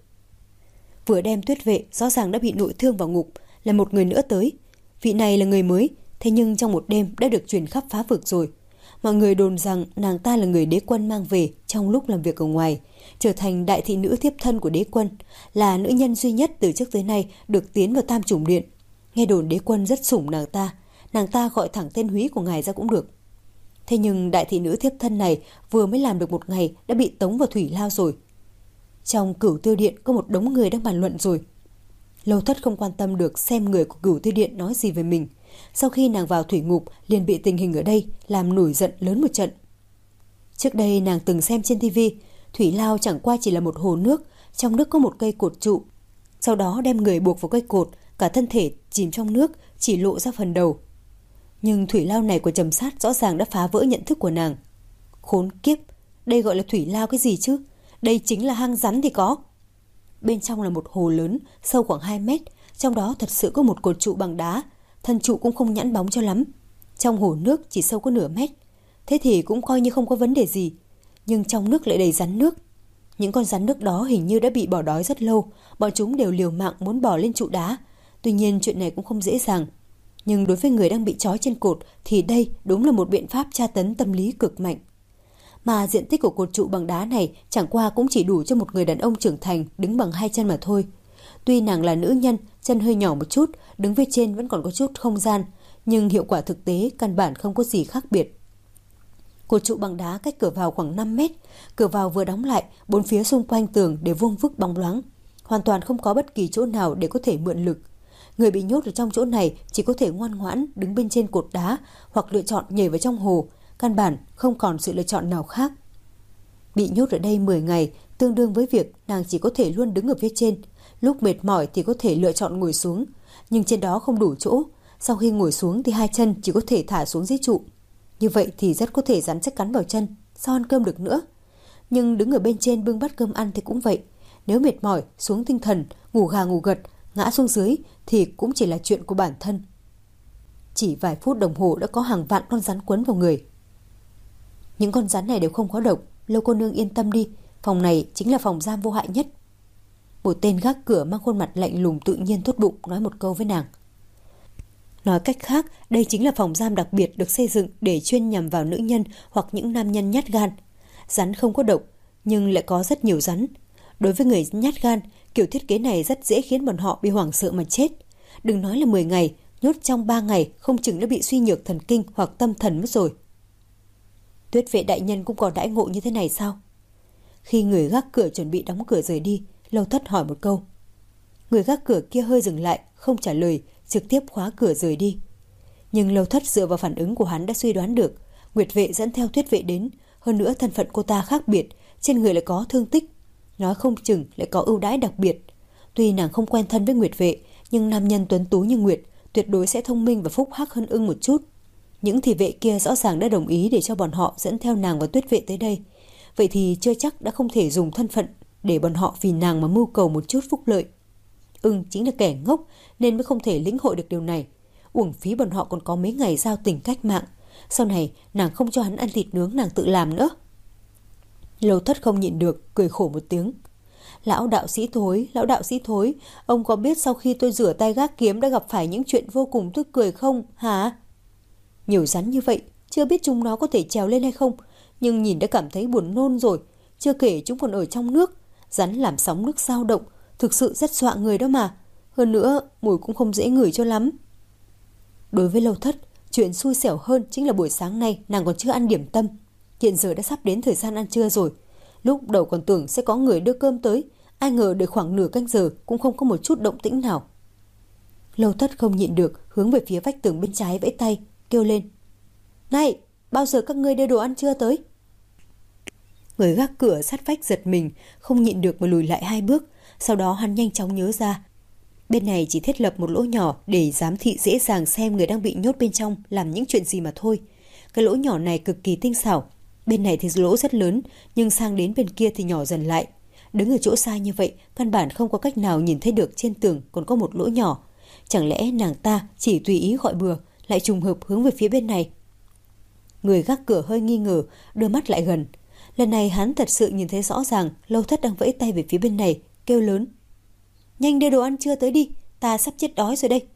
Vừa đem Tuyết vệ rõ ràng đã bị nội thương vào ngục, là một người nữa tới. Vị này là người mới, thế nhưng trong một đêm đã được truyền khắp phá vực rồi. Mọi người đồn rằng nàng ta là người đế quân mang về trong lúc làm việc ở ngoài, trở thành đại thị nữ thiếp thân của đế quân, là nữ nhân duy nhất từ trước tới nay được tiến vào Tam Chủng Điện. Nghe đồn đế quân rất sủng nàng ta, nàng ta gọi thẳng tên húy của ngài ra cũng được. Thế nhưng đại thị nữ thiếp thân này vừa mới làm được một ngày đã bị tống vào thủy lao rồi. Trong Cửu Tiêu Điện có một đống người đang bàn luận rồi. Lâu Thất không quan tâm được xem người của Cửu Tiêu Điện nói gì về mình. Sau khi nàng vào thủy ngục liền bị tình hình ở đây làm nổi giận lớn một trận. Trước đây nàng từng xem trên tivi, thủy lao chẳng qua chỉ là một hồ nước, trong nước có một cây cột trụ. Sau đó đem người buộc vào cây cột, cả thân thể chìm trong nước, chỉ lộ ra phần đầu. Nhưng thủy lao này của Trầm Sát rõ ràng đã phá vỡ nhận thức của nàng. Khốn kiếp, đây gọi là thủy lao cái gì chứ? Đây chính là hang rắn thì có. Bên trong là một hồ lớn, sâu khoảng hai mét, trong đó thật sự có một cột trụ bằng đá, thân trụ cũng không nhẵn bóng cho lắm. Trong hồ nước chỉ sâu có nửa mét, thế thì cũng coi như không có vấn đề gì. Nhưng trong nước lại đầy rắn nước. Những con rắn nước đó hình như đã bị bỏ đói rất lâu, bọn chúng đều liều mạng muốn bò lên trụ đá. Tuy nhiên chuyện này cũng không dễ dàng. Nhưng đối với người đang bị trói trên cột thì đây đúng là một biện pháp tra tấn tâm lý cực mạnh. Mà diện tích của cột trụ bằng đá này chẳng qua cũng chỉ đủ cho một người đàn ông trưởng thành đứng bằng hai chân mà thôi. Tuy nàng là nữ nhân, chân hơi nhỏ một chút, đứng phía trên vẫn còn có chút không gian, nhưng hiệu quả thực tế căn bản không có gì khác biệt. Cột trụ bằng đá cách cửa vào khoảng năm mét, cửa vào vừa đóng lại, bốn phía xung quanh tường đều vuông vức bóng loáng, hoàn toàn không có bất kỳ chỗ nào để có thể mượn lực. Người bị nhốt ở trong chỗ này chỉ có thể ngoan ngoãn đứng bên trên cột đá hoặc lựa chọn nhảy vào trong hồ, căn bản không còn sự lựa chọn nào khác. Bị nhốt ở đây mười ngày tương đương với việc nàng chỉ có thể luôn đứng ở phía trên, lúc mệt mỏi thì có thể lựa chọn ngồi xuống, nhưng trên đó không đủ chỗ, sau khi ngồi xuống thì hai chân chỉ có thể thả xuống dưới trụ. Như vậy thì rất có thể rắn chắc cắn vào chân, sao ăn cơm được nữa. Nhưng đứng ở bên trên bưng bát cơm ăn thì cũng vậy, nếu mệt mỏi, xuống tinh thần, ngủ gà ngủ gật, ngã xuống dưới thì cũng chỉ là chuyện của bản thân. Chỉ vài phút đồng hồ đã có hàng vạn con rắn quấn vào người. Những con rắn này đều không có độc, Lâu cô nương yên tâm đi, phòng này chính là phòng giam vô hại nhất. Một tên gác cửa mang khuôn mặt lạnh lùng tự nhiên tốt bụng nói một câu với nàng. Nói cách khác, đây chính là phòng giam đặc biệt được xây dựng để chuyên nhằm vào nữ nhân hoặc những nam nhân nhát gan. Rắn không có độc, nhưng lại có rất nhiều rắn. Đối với người nhát gan, kiểu thiết kế này rất dễ khiến bọn họ bị hoảng sợ mà chết. Đừng nói là mười ngày, nhốt trong ba ngày không chừng đã bị suy nhược thần kinh hoặc tâm thần mất rồi. Tuyết vệ đại nhân cũng có đãi ngộ như thế này sao? Khi người gác cửa chuẩn bị đóng cửa rời đi, Lâu Thất hỏi một câu. Người gác cửa kia hơi dừng lại, không trả lời, trực tiếp khóa cửa rời đi. Nhưng Lâu Thất dựa vào phản ứng của hắn đã suy đoán được, Nguyệt vệ dẫn theo Tuyết vệ đến, hơn nữa thân phận cô ta khác biệt, trên người lại có thương tích, nói không chừng lại có ưu đãi đặc biệt. Tuy nàng không quen thân với Nguyệt vệ, nhưng nam nhân tuấn tú như Nguyệt tuyệt đối sẽ thông minh và phúc hắc hơn ưng một chút. Những thị vệ kia rõ ràng đã đồng ý để cho bọn họ dẫn theo nàng và Tuyết vệ tới đây. Vậy thì chưa chắc đã không thể dùng thân phận để bọn họ vì nàng mà mưu cầu một chút phúc lợi. Ưng chính là kẻ ngốc nên mới không thể lĩnh hội được điều này. Uổng phí bọn họ còn có mấy ngày giao tình cách mạng. Sau này nàng không cho hắn ăn thịt nướng nàng tự làm nữa. Lâu Thất không nhịn được, cười khổ một tiếng. Lão đạo sĩ thối, lão đạo sĩ thối, ông có biết sau khi tôi rửa tay gác kiếm đã gặp phải những chuyện vô cùng tức cười không, hả? Nhiều rắn như vậy, chưa biết chúng nó có thể trèo lên hay không, nhưng nhìn đã cảm thấy buồn nôn rồi. Chưa kể chúng còn ở trong nước, rắn làm sóng nước dao động, thực sự rất dọa người đó mà. Hơn nữa, mùi cũng không dễ ngửi cho lắm. Đối với Lâu Thất, chuyện xui xẻo hơn chính là buổi sáng nay nàng còn chưa ăn điểm tâm. Hiện giờ đã sắp đến thời gian ăn trưa rồi. Lúc đầu còn tưởng sẽ có người đưa cơm tới, ai ngờ đợi khoảng nửa canh giờ cũng không có một chút động tĩnh nào. Lâu Thất không nhịn được, hướng về phía vách tường bên trái vẫy tay, kêu lên. Này, bao giờ các ngươi đưa đồ ăn trưa tới? Người gác cửa sát vách giật mình, không nhịn được mà lùi lại hai bước. Sau đó hắn nhanh chóng nhớ ra. Bên này chỉ thiết lập một lỗ nhỏ để giám thị dễ dàng xem người đang bị nhốt bên trong làm những chuyện gì mà thôi. Cái lỗ nhỏ này cực kỳ tinh xảo. Bên này thì lỗ rất lớn, nhưng sang đến bên kia thì nhỏ dần lại. Đứng ở chỗ xa như vậy, căn bản không có cách nào nhìn thấy được trên tường còn có một lỗ nhỏ. Chẳng lẽ nàng ta chỉ tùy ý gọi bừa, lại trùng hợp hướng về phía bên này? Người gác cửa hơi nghi ngờ, đưa mắt lại gần. Lần này hắn thật sự nhìn thấy rõ ràng Lâu Thất đang vẫy tay về phía bên này, kêu lớn: "Nhanh đưa đồ ăn trưa tới đi, ta sắp chết đói rồi đây."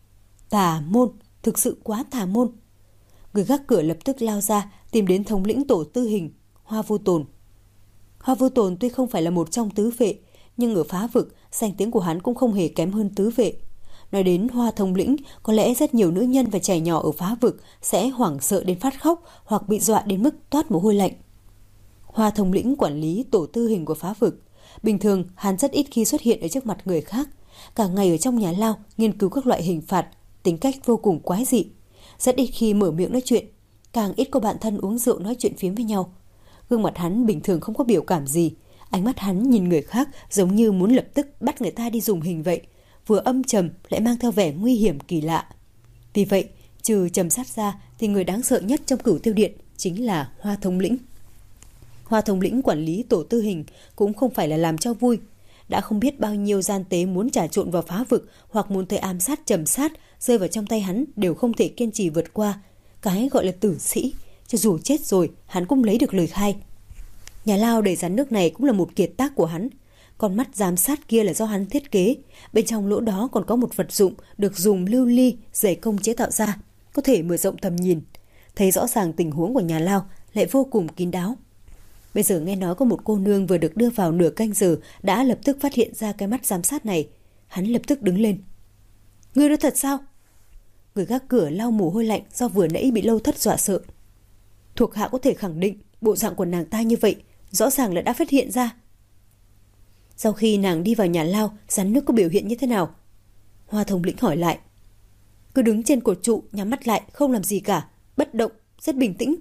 Tà môn, thực sự quá tà môn. Người gác cửa lập tức lao ra, tìm đến thống lĩnh tổ tư hình, Hoa Vô Tồn. Hoa Vô Tồn tuy không phải là một trong tứ vệ, nhưng ở Phá Vực, danh tiếng của hắn cũng không hề kém hơn tứ vệ. Nói đến Hoa thống lĩnh, có lẽ rất nhiều nữ nhân và trẻ nhỏ ở Phá Vực sẽ hoảng sợ đến phát khóc hoặc bị dọa đến mức toát mồ hôi lạnh. Hoa thống lĩnh quản lý tổ tư hình của Phá Vực. Bình thường, hắn rất ít khi xuất hiện ở trước mặt người khác. Cả ngày ở trong nhà lao, nghiên cứu các loại hình phạt, tính cách vô cùng quái dị. Rất ít khi mở miệng nói chuyện, càng ít có bạn thân uống rượu nói chuyện phiếm với nhau. Gương mặt hắn bình thường không có biểu cảm gì. Ánh mắt hắn nhìn người khác giống như muốn lập tức bắt người ta đi dùng hình vậy. Vừa âm trầm lại mang theo vẻ nguy hiểm kỳ lạ. Vì vậy, trừ Trầm Sát ra thì người đáng sợ nhất trong Cửu Tiêu Điện chính là Hoa thống lĩnh. Hoa thống lĩnh quản lý tổ tư hình cũng không phải là làm cho vui. Đã không biết bao nhiêu gian tế muốn trà trộn vào Phá Vực hoặc muốn tới ám sát Trầm Sát rơi vào trong tay hắn đều không thể kiên trì vượt qua. Cái gọi là tử sĩ, cho dù chết rồi hắn cũng lấy được lời khai. Nhà lao đầy rắn nước này cũng là một kiệt tác của hắn. Con mắt giám sát kia là do hắn thiết kế. Bên trong lỗ đó còn có một vật dụng được dùng lưu ly dày công chế tạo ra, có thể mở rộng tầm nhìn. Thấy rõ ràng tình huống của nhà lao lại vô cùng kín đáo. Bây giờ nghe nói có một cô nương vừa được đưa vào nửa canh giờ đã lập tức phát hiện ra cái mắt giám sát này. Hắn lập tức đứng lên. "Ngươi nói thật sao?" Người gác cửa lau mồ hôi lạnh do vừa nãy bị Lâu Thất dọa sợ. "Thuộc hạ có thể khẳng định bộ dạng của nàng ta như vậy rõ ràng là đã phát hiện ra." Sau khi nàng đi vào nhà lao, rắn nước có biểu hiện như thế nào? Hoa thống lĩnh hỏi lại. "Cứ đứng trên cột trụ, nhắm mắt lại, không làm gì cả, bất động, rất bình tĩnh."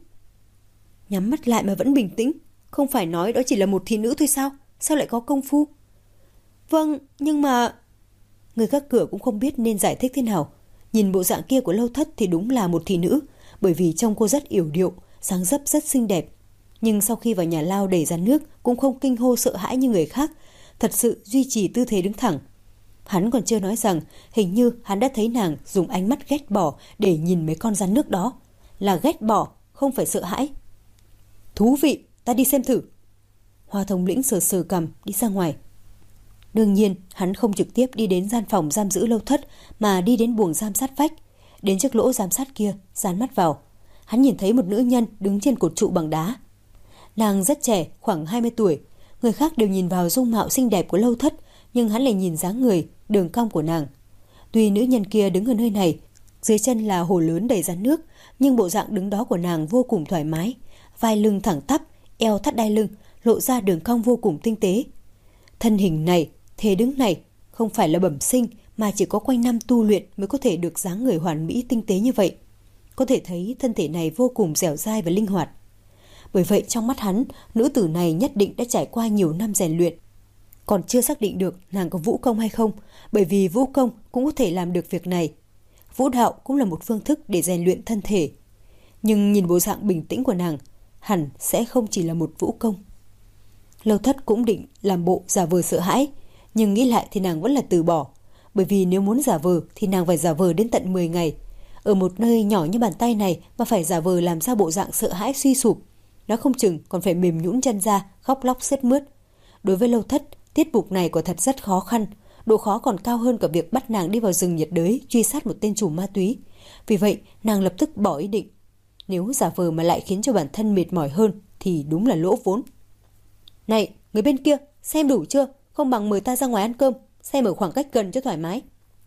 "Nhắm mắt lại mà vẫn bình tĩnh? Không phải nói đó chỉ là một thị nữ thôi sao? Sao lại có công phu?" "Vâng, nhưng mà..." Người gác cửa cũng không biết nên giải thích thế nào. Nhìn bộ dạng kia của Lâu Thất thì đúng là một thị nữ, bởi vì trông cô rất yểu điệu, dáng dấp rất xinh đẹp. Nhưng sau khi vào nhà lao đẩy ra nước cũng không kinh hô sợ hãi như người khác, thật sự duy trì tư thế đứng thẳng. Hắn còn chưa nói rằng hình như hắn đã thấy nàng dùng ánh mắt ghét bỏ để nhìn mấy con rắn nước đó. Là ghét bỏ, không phải sợ hãi. "Thú vị, ta đi xem thử." Hoa thống lĩnh sờ sờ cằm đi ra ngoài. Đương nhiên, hắn không trực tiếp đi đến gian phòng giam giữ Lâu Thất mà đi đến buồng giam sát vách. Đến trước lỗ giám sát kia, dán mắt vào. Hắn nhìn thấy một nữ nhân đứng trên cột trụ bằng đá. Nàng rất trẻ, khoảng hai mươi tuổi. Người khác đều nhìn vào dung mạo xinh đẹp của Lâu Thất, nhưng hắn lại nhìn dáng người, đường cong của nàng. Tuy nữ nhân kia đứng ở nơi này, dưới chân là hồ lớn đầy rắn nước, nhưng bộ dạng đứng đó của nàng vô cùng thoải mái. Vai lưng thẳng tắp, eo thắt đai lưng, lộ ra đường cong vô cùng tinh tế. Thân hình này, thế đứng này, không phải là bẩm sinh mà chỉ có quanh năm tu luyện mới có thể được dáng người hoàn mỹ tinh tế như vậy. Có thể thấy thân thể này vô cùng dẻo dai và linh hoạt. Bởi vậy trong mắt hắn, nữ tử này nhất định đã trải qua nhiều năm rèn luyện. Còn chưa xác định được nàng có vũ công hay không, bởi vì vũ công cũng có thể làm được việc này. Vũ đạo cũng là một phương thức để rèn luyện thân thể. Nhưng nhìn bộ dạng bình tĩnh của nàng, hẳn sẽ không chỉ là một vũ công. Lâu Thất cũng định làm bộ giả vờ sợ hãi, nhưng nghĩ lại thì nàng vẫn là từ bỏ. Bởi vì nếu muốn giả vờ thì nàng phải giả vờ đến tận mười ngày. Ở một nơi nhỏ như bàn tay này mà phải giả vờ làm ra bộ dạng sợ hãi suy sụp, nó không chừng còn phải mềm nhũn chân ra, khóc lóc sướt mướt. Đối với Lâu Thất, tiết mục này quả thật rất khó khăn, độ khó còn cao hơn cả việc bắt nàng đi vào rừng nhiệt đới truy sát một tên chủ ma túy. Vì vậy, nàng lập tức bỏ ý định. Nếu giả vờ mà lại khiến cho bản thân mệt mỏi hơn thì đúng là lỗ vốn. "Này, người bên kia, xem đủ chưa? Không bằng mời ta ra ngoài ăn cơm, xem ở khoảng cách gần cho thoải mái."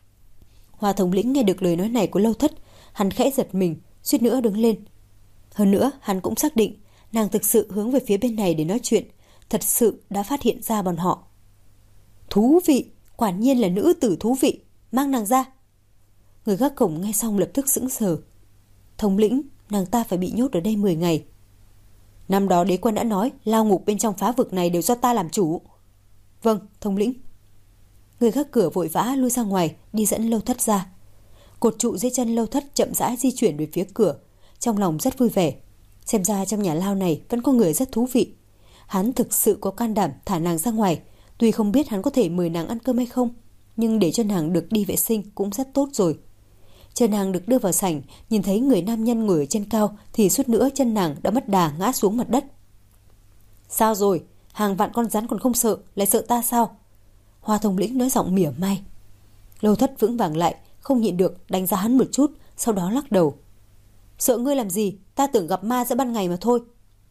Hoa thống lĩnh nghe được lời nói này của Lâu Thất, hắn khẽ giật mình, suýt nữa đứng lên. Hơn nữa, hắn cũng xác định nàng thực sự hướng về phía bên này để nói chuyện, thật sự đã phát hiện ra bọn họ. "Thú vị, quả nhiên là nữ tử thú vị, mang nàng ra." Người gác cổng nghe xong lập tức sững sờ. "Thống lĩnh, nàng ta phải bị nhốt ở đây mười ngày. Năm đó đế quân đã nói lao ngục bên trong Phá Vực này đều do ta làm chủ." "Vâng, thống lĩnh." Người gác cửa vội vã lui ra ngoài, đi dẫn Lâu Thất ra. Cột trụ dưới chân Lâu Thất chậm rãi di chuyển về phía cửa, trong lòng rất vui vẻ. Xem ra trong nhà lao này vẫn có người rất thú vị. Hắn thực sự có can đảm thả nàng ra ngoài. Tuy không biết hắn có thể mời nàng ăn cơm hay không, nhưng để cho nàng được đi vệ sinh cũng rất tốt rồi. Chờ nàng được đưa vào sảnh, nhìn thấy người nam nhân ngồi ở trên cao thì suýt nữa chân nàng đã mất đà ngã xuống mặt đất. Sao rồi? Hàng vạn con rắn còn không sợ, lại sợ ta sao? Hoa Thông Lĩnh nói giọng mỉa mai. Lâu Thất vững vàng lại, không nhịn được đánh giá hắn một chút, sau đó lắc đầu. Sợ ngươi làm gì? Ta tưởng gặp ma giữa ban ngày mà thôi.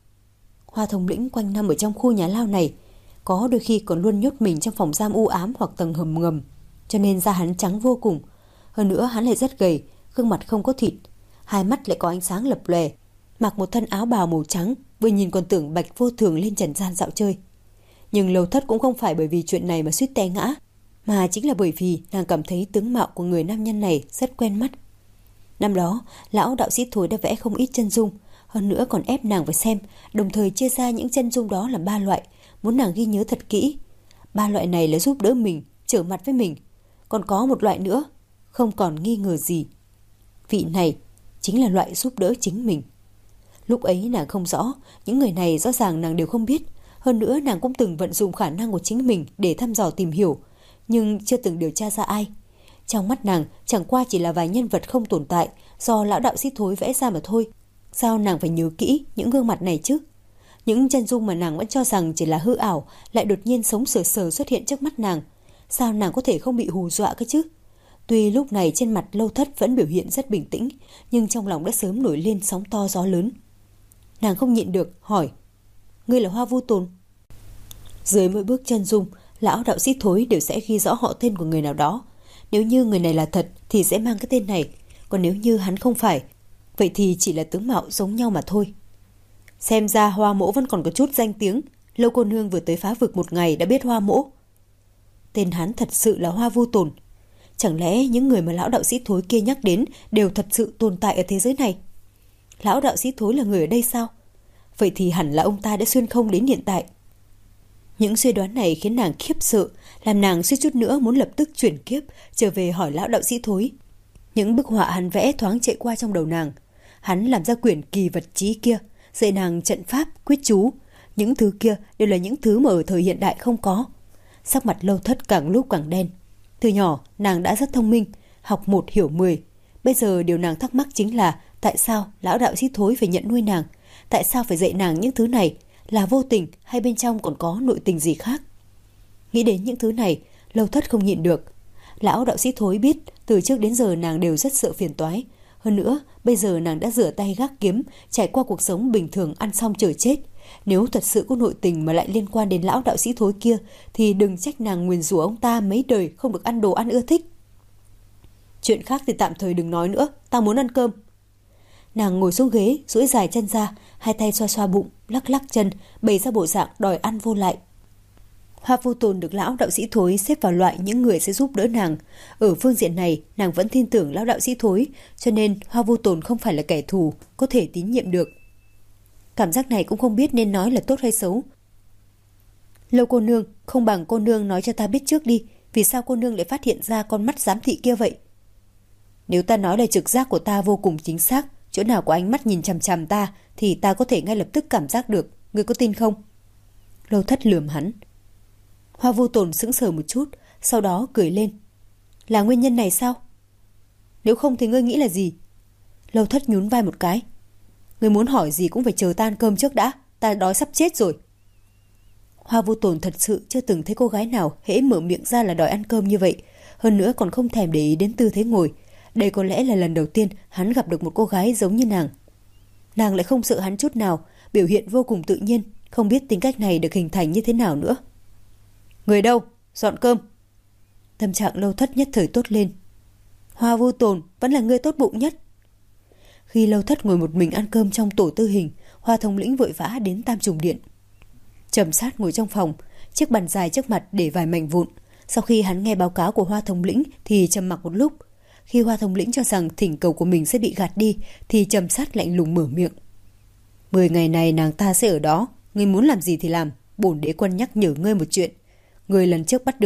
Hoa Thông Lĩnh quanh năm ở trong khu nhà lao này, có đôi khi còn luôn nhốt mình trong phòng giam u ám hoặc tầng hầm ngầm, cho nên da hắn trắng vô cùng. Hơn nữa hắn lại rất gầy, gương mặt không có thịt, hai mắt lại có ánh sáng lập lòe, mặc một thân áo bào màu trắng, vừa nhìn còn tưởng Bạch Vô Thường lên trần gian dạo chơi. Nhưng Lâu Thất cũng không phải bởi vì chuyện này mà suýt té ngã, mà chính là bởi vì nàng cảm thấy tướng mạo của người nam nhân này rất quen mắt. Năm đó, lão đạo sĩ Thối đã vẽ không ít chân dung, hơn nữa còn ép nàng phải xem, đồng thời chia ra những chân dung đó làm ba loại, muốn nàng ghi nhớ thật kỹ. Ba loại này là giúp đỡ mình, trở mặt với mình. Còn có một loại nữa, không còn nghi ngờ gì. Vị này chính là loại giúp đỡ chính mình. Lúc ấy nàng không rõ, những người này rõ ràng nàng đều không biết. Hơn nữa nàng cũng từng vận dụng khả năng của chính mình để thăm dò tìm hiểu, nhưng chưa từng điều tra ra ai. Trong mắt nàng chẳng qua chỉ là vài nhân vật không tồn tại do lão đạo sĩ Thối vẽ ra mà thôi. Sao nàng phải nhớ kỹ những gương mặt này chứ? Những chân dung mà nàng vẫn cho rằng chỉ là hư ảo lại đột nhiên sống sờ sờ xuất hiện trước mắt nàng. Sao nàng có thể không bị hù dọa cơ chứ? Tuy lúc này trên mặt Lâu Thất vẫn biểu hiện rất bình tĩnh, nhưng trong lòng đã sớm nổi lên sóng to gió lớn. Nàng không nhịn được hỏi, ngươi là Hoa Vu Tồn? Dưới mỗi bước chân dung, lão đạo sĩ Thối đều sẽ ghi rõ họ tên của người nào đó. Nếu như người này là thật thì sẽ mang cái tên này, còn nếu như hắn không phải, vậy thì chỉ là tướng mạo giống nhau mà thôi. Xem ra Hoa Mỗ vẫn còn có chút danh tiếng. Lâu cô nương vừa tới phá vực một ngày đã biết Hoa Mỗ. Tên hắn thật sự là Hoa Vu Tồn. Chẳng lẽ những người mà lão đạo sĩ Thối kia nhắc đến đều thật sự tồn tại ở thế giới này? Lão đạo sĩ Thối là người ở đây sao? Vậy thì hẳn là ông ta đã xuyên không đến hiện tại. Những suy đoán này khiến nàng khiếp sợ, làm nàng suýt chút nữa muốn lập tức chuyển kiếp trở về hỏi lão đạo sĩ Thối. Những bức họa hắn vẽ thoáng chạy qua trong đầu nàng. Hắn làm ra quyển kỳ vật chí kia, dạy nàng trận pháp, quyết chú. Những thứ kia đều là những thứ mà ở thời hiện đại không có. Sắc mặt Lâu Thất càng lúc càng đen. Từ nhỏ nàng đã rất thông minh, học một hiểu mười. Bây giờ điều nàng thắc mắc chính là tại sao lão đạo sĩ Thối phải nhận nuôi nàng? Tại sao phải dạy nàng những thứ này? Là vô tình hay bên trong còn có nội tình gì khác? Nghĩ đến những thứ này, Lâu Thất không nhịn được. Lão đạo sĩ Thối biết từ trước đến giờ nàng đều rất sợ phiền toái. Hơn nữa, bây giờ nàng đã rửa tay gác kiếm, trải qua cuộc sống bình thường ăn xong chờ chết. Nếu thật sự có nội tình mà lại liên quan đến lão đạo sĩ Thối kia, thì đừng trách nàng nguyền rủa ông ta mấy đời không được ăn đồ ăn ưa thích. Chuyện khác thì tạm thời đừng nói nữa, ta muốn ăn cơm. Nàng ngồi xuống ghế, duỗi dài chân ra, hai tay xoa xoa bụng, lắc lắc chân, bày ra bộ dạng đòi ăn vô lại. Hoa Vu Tồn được lão đạo sĩ Thối xếp vào loại những người sẽ giúp đỡ nàng. Ở phương diện này, nàng vẫn tin tưởng lão đạo sĩ Thối, cho nên Hoa Vu Tồn không phải là kẻ thù, có thể tín nhiệm được. Cảm giác này cũng không biết nên nói là tốt hay xấu. Lâu cô nương, không bằng cô nương nói cho ta biết trước đi, vì sao cô nương lại phát hiện ra con mắt giám thị kia vậy? Nếu ta nói là trực giác của ta vô cùng chính xác, chỗ nào có ánh mắt nhìn chằm chằm ta thì ta có thể ngay lập tức cảm giác được, ngươi có tin không? Lâu Thất lườm hắn. Hoa Vu Tồn sững sờ một chút, sau đó cười lên. Là nguyên nhân này sao? Nếu không thì ngươi nghĩ là gì? Lâu Thất nhún vai một cái. Ngươi muốn hỏi gì cũng phải chờ ta ăn cơm trước đã, ta đói sắp chết rồi. Hoa Vu Tồn thật sự chưa từng thấy cô gái nào hễ mở miệng ra là đòi ăn cơm như vậy, hơn nữa còn không thèm để ý đến tư thế ngồi. Đây có lẽ là lần đầu tiên hắn gặp được một cô gái giống như nàng. Nàng lại không sợ hắn chút nào, biểu hiện vô cùng tự nhiên, không biết tính cách này được hình thành như thế nào nữa. Người đâu? Dọn cơm. Tâm trạng Lâu Thất nhất thời tốt lên. Hoa Vu Tồn vẫn là người tốt bụng nhất. Khi Lâu Thất ngồi một mình ăn cơm trong tổ tư hình, Hoa Thống Lĩnh vội vã đến Tam Trùng Điện. Trầm Sát ngồi trong phòng, chiếc bàn dài trước mặt để vài mảnh vụn. Sau khi hắn nghe báo cáo của Hoa Thống Lĩnh thì trầm mặc một lúc. Khi Hoa Thống Lĩnh cho rằng thỉnh cầu của mình sẽ bị gạt đi thì Trầm Sát lạnh lùng mở miệng. Mười ngày này nàng ta sẽ ở đó, ngươi muốn làm gì thì làm. Bổn đế quân nhắc nhở ngươi một chuyện. Ngươi lần trước bắt được có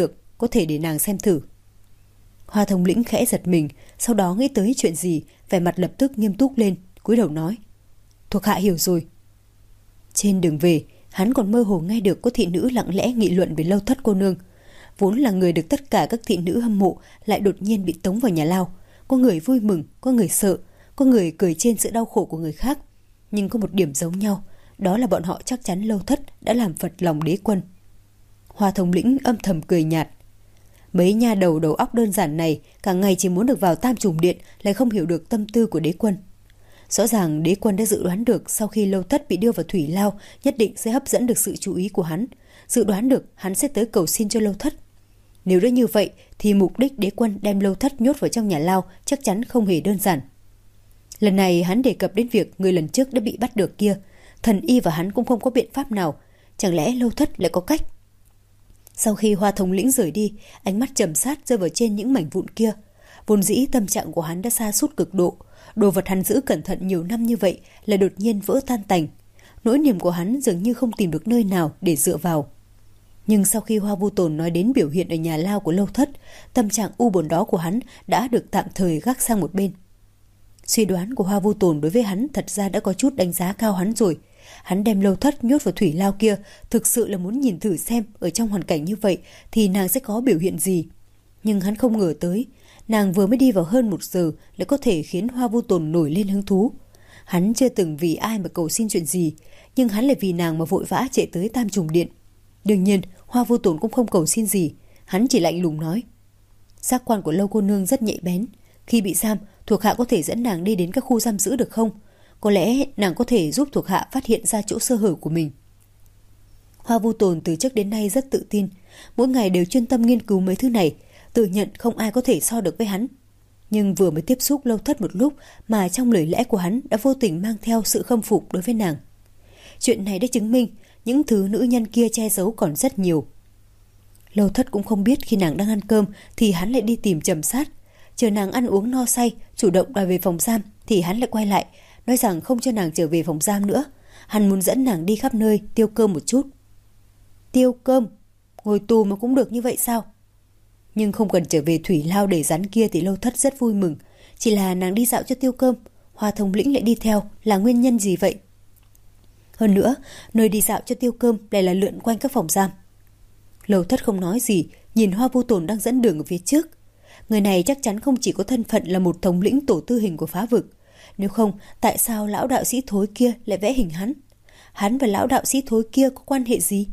có thể để nàng xem thử. Hoa thống lĩnh khẽ giật mình, sau đó nghĩ tới chuyện gì, vẻ mặt lập tức nghiêm túc lên, cúi đầu nói: Thuộc hạ hiểu rồi. Trên đường về, hắn còn mơ hồ nghe được có thị nữ lặng lẽ nghị luận về Lâu Thất cô nương. Vốn là người được tất cả các thị nữ hâm mộ, lại đột nhiên bị tống vào nhà lao. Có người vui mừng, có người sợ, có người cười trên sự đau khổ của người khác. Nhưng có một điểm giống nhau, đó là bọn họ chắc chắn Lâu Thất đã làm phật lòng đế quân. Hoa thống lĩnh âm thầm cười nhạt. Mấy nha đầu đầu óc đơn giản này cả ngày chỉ muốn được vào Tam Trùng Điện, lại không hiểu được tâm tư của đế quân. Rõ ràng đế quân đã dự đoán được sau khi Lâu Thất bị đưa vào thủy lao nhất định sẽ hấp dẫn được sự chú ý của hắn, dự đoán được hắn sẽ tới cầu xin cho Lâu Thất. Nếu đã như vậy thì mục đích đế quân đem Lâu Thất nhốt vào trong nhà lao chắc chắn không hề đơn giản. Lần này hắn đề cập đến việc người lần trước đã bị bắt được kia, thần y và hắn cũng không có biện pháp nào, chẳng lẽ Lâu Thất lại có cách? Sau khi Hoa thống lĩnh rời đi, ánh mắt trầm sát rơi vào trên những mảnh vụn kia. Vốn dĩ tâm trạng của hắn đã sa sút cực độ, đồ vật hắn giữ cẩn thận nhiều năm như vậy là đột nhiên vỡ tan tành. Nỗi niềm của hắn dường như không tìm được nơi nào để dựa vào. Nhưng sau khi Hoa Vu Tồn nói đến biểu hiện ở nhà lao của Lâu Thất, tâm trạng u buồn đó của hắn đã được tạm thời gác sang một bên. Suy đoán của Hoa Vu Tồn đối với hắn thật ra đã có chút đánh giá cao hắn rồi. Hắn đem Lâu Thất nhốt vào thủy lao kia thực sự là muốn nhìn thử xem ở trong hoàn cảnh như vậy thì nàng sẽ có biểu hiện gì. Nhưng hắn không ngờ tới, nàng vừa mới đi vào hơn một giờ lại có thể khiến Hoa Vu Tồn nổi lên hứng thú. Hắn chưa từng vì ai mà cầu xin chuyện gì, nhưng hắn lại vì nàng mà vội vã chạy tới Tam Trùng Điện. Đương nhiên, Hoa Vu Tồn cũng không cầu xin gì, hắn chỉ lạnh lùng nói: Giác quan của Lâu cô nương rất nhạy bén, khi bị giam, thuộc hạ có thể dẫn nàng đi đến các khu giam giữ được không? Có lẽ nàng có thể giúp thuộc hạ phát hiện ra chỗ sơ hở của mình. Hoa Vu Tồn từ trước đến nay rất tự tin, mỗi ngày đều chuyên tâm nghiên cứu mấy thứ này, tự nhận không ai có thể so được với hắn. Nhưng vừa mới tiếp xúc Lâu Thất một lúc mà trong lời lẽ của hắn đã vô tình mang theo sự khâm phục đối với nàng. Chuyện này đã chứng minh những thứ nữ nhân kia che giấu còn rất nhiều. Lâu Thất cũng không biết khi nàng đang ăn cơm thì hắn lại đi tìm Trầm Sát. Chờ nàng ăn uống no say, chủ động đòi về phòng giam thì hắn lại quay lại, nói rằng không cho nàng trở về phòng giam nữa. Hắn muốn dẫn nàng đi khắp nơi tiêu cơm một chút. Tiêu cơm? Ngồi tù mà cũng được như vậy sao? Nhưng không cần trở về thủy lao để rắn kia thì Lâu Thất rất vui mừng. Chỉ là nàng đi dạo cho tiêu cơm, Hoa thống lĩnh lại đi theo, là nguyên nhân gì vậy? Hơn nữa, nơi đi dạo cho tiêu cơm lại là lượn quanh các phòng giam. Lâu Thất không nói gì, nhìn Hoa Vu Tồn đang dẫn đường ở phía trước. Người này chắc chắn không chỉ có thân phận là một thống lĩnh tổ tư hình của phá vực. Nếu không, tại sao lão đạo sĩ thối kia lại vẽ hình hắn? Hắn và lão đạo sĩ thối kia có quan hệ gì?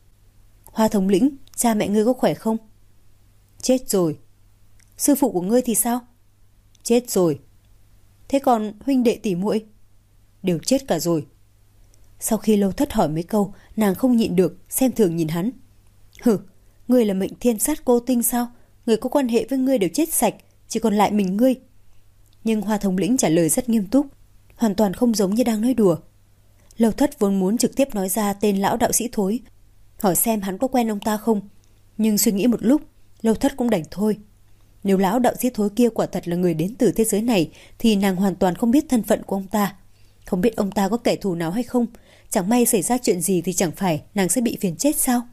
Hoa thống lĩnh, cha mẹ ngươi có khỏe không? Chết rồi. Sư phụ của ngươi thì sao? Chết rồi. Thế còn huynh đệ tỷ muội? Đều chết cả rồi. Sau khi Lâu Thất hỏi mấy câu, nàng không nhịn được, xem thường nhìn hắn. Hừ, ngươi là mệnh thiên sát cô tinh sao? Người có quan hệ với ngươi đều chết sạch, chỉ còn lại mình ngươi. Nhưng Hoa thống lĩnh trả lời rất nghiêm túc, hoàn toàn không giống như đang nói đùa. Lâu Thất vốn muốn trực tiếp nói ra tên lão đạo sĩ thối, hỏi xem hắn có quen ông ta không. Nhưng suy nghĩ một lúc, Lâu Thất cũng đành thôi. Nếu lão đạo sĩ thối kia quả thật là người đến từ thế giới này thì nàng hoàn toàn không biết thân phận của ông ta. Không biết ông ta có kẻ thù nào hay không, chẳng may xảy ra chuyện gì thì chẳng phải nàng sẽ bị phiền chết sao?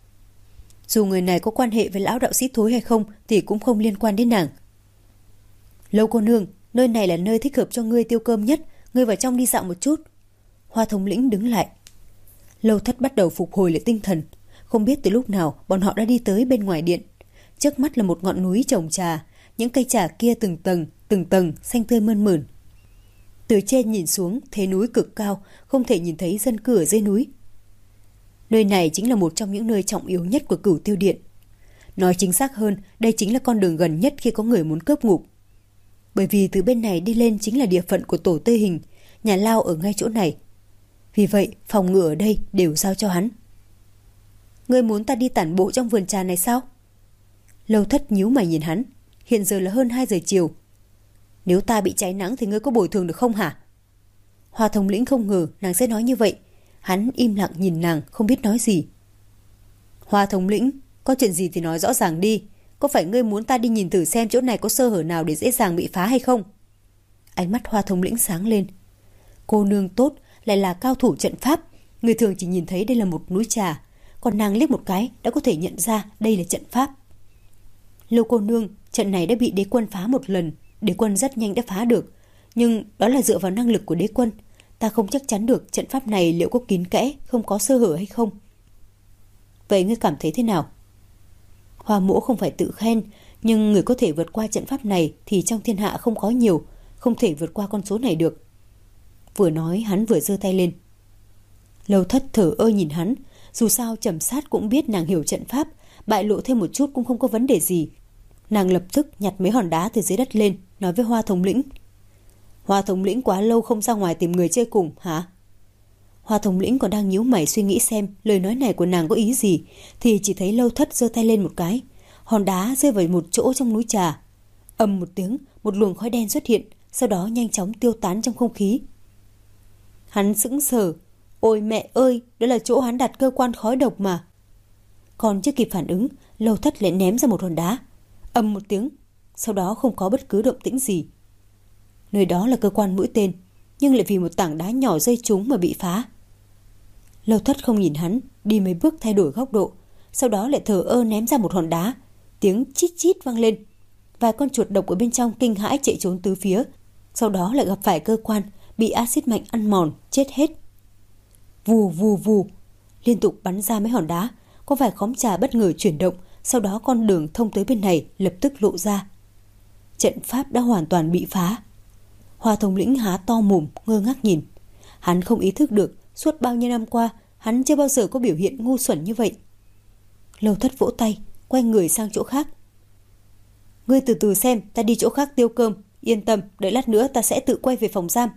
Dù người này có quan hệ với lão đạo sĩ thối hay không thì cũng không liên quan đến nàng. Lâu cô nương, nơi này là nơi thích hợp cho ngươi tiêu cơm nhất, ngươi vào trong đi dạo một chút. Hoa thống lĩnh đứng lại. Lâu Thất bắt đầu phục hồi lại tinh thần. Không biết từ lúc nào bọn họ đã đi tới bên ngoài điện. Trước mắt là một ngọn núi trồng trà, những cây trà kia từng tầng, từng tầng xanh tươi mơn mởn. Từ trên nhìn xuống, thế núi cực cao, không thể nhìn thấy dân cư ở dưới núi. Nơi này chính là một trong những nơi trọng yếu nhất của Cửu Tiêu Điện. Nói chính xác hơn, đây chính là con đường gần nhất khi có người muốn cướp ngục. Bởi vì từ bên này đi lên chính là địa phận của tổ Tê Hình, nhà lao ở ngay chỗ này. Vì vậy, phòng ngự ở đây đều giao cho hắn. Ngươi muốn ta đi tản bộ trong vườn trà này sao? Lâu Thất nhíu mày nhìn hắn. Hiện giờ là hơn hai giờ chiều. Nếu ta bị cháy nắng thì ngươi có bồi thường được không hả? Hoa thống lĩnh không ngờ nàng sẽ nói như vậy. Hắn im lặng nhìn nàng, không biết nói gì. Hoa thống lĩnh, có chuyện gì thì nói rõ ràng đi. Có phải ngươi muốn ta đi nhìn thử xem chỗ này có sơ hở nào để dễ dàng bị phá hay không? Ánh mắt Hoa thống lĩnh sáng lên. Cô nương tốt, lại là cao thủ trận pháp. Người thường chỉ nhìn thấy đây là một núi trà, còn nàng liếc một cái đã có thể nhận ra đây là trận pháp. Lâu cô nương, trận này đã bị đế quân phá một lần, đế quân rất nhanh đã phá được. Nhưng đó là dựa vào năng lực của đế quân. Ta không chắc chắn được trận pháp này liệu có kín kẽ, không có sơ hở hay không. Vậy ngươi cảm thấy thế nào? Hoa Mỗ không phải tự khen, nhưng người có thể vượt qua trận pháp này thì trong thiên hạ không có nhiều, không thể vượt qua con số này được. Vừa nói hắn vừa giơ tay lên. Lâu Thất thở ơ nhìn hắn, dù sao Trầm Sát cũng biết nàng hiểu trận pháp, bại lộ thêm một chút cũng không có vấn đề gì. Nàng lập tức nhặt mấy hòn đá từ dưới đất lên, nói với Hoa thống lĩnh. Hoa thống lĩnh quá lâu không ra ngoài tìm người chơi cùng hả? Hoa thống lĩnh còn đang nhíu mày suy nghĩ xem lời nói này của nàng có ý gì, thì chỉ thấy Lâu Thất giơ tay lên một cái, hòn đá rơi vào một chỗ trong núi trà. Ầm một tiếng, một luồng khói đen xuất hiện, sau đó nhanh chóng tiêu tán trong không khí. Hắn sững sờ, ôi mẹ ơi, đó là chỗ hắn đặt cơ quan khói độc mà. Còn chưa kịp phản ứng, Lâu Thất lại ném ra một hòn đá. Ầm một tiếng, sau đó không có bất cứ động tĩnh gì. Nơi đó là cơ quan mũi tên, nhưng lại vì một tảng đá nhỏ rơi trúng mà bị phá. Lâu Thất không nhìn hắn, đi mấy bước thay đổi góc độ, sau đó lại thờ ơ ném ra một hòn đá. Tiếng chít chít vang lên, vài con chuột độc ở bên trong kinh hãi chạy trốn tứ phía, sau đó lại gặp phải cơ quan, bị axit mạnh ăn mòn, chết hết. Vù vù vù, liên tục bắn ra mấy hòn đá, có vài khóm trà bất ngờ chuyển động, sau đó con đường thông tới bên này lập tức lộ ra. Trận pháp đã hoàn toàn bị phá. Hoa thống lĩnh há to mồm, ngơ ngác nhìn. Hắn không ý thức được, suốt bao nhiêu năm qua, hắn chưa bao giờ có biểu hiện ngu xuẩn như vậy. Lâu Thất vỗ tay, quay người sang chỗ khác. Ngươi từ từ xem, ta đi chỗ khác tiêu cơm, yên tâm, đợi lát nữa ta sẽ tự quay về phòng giam.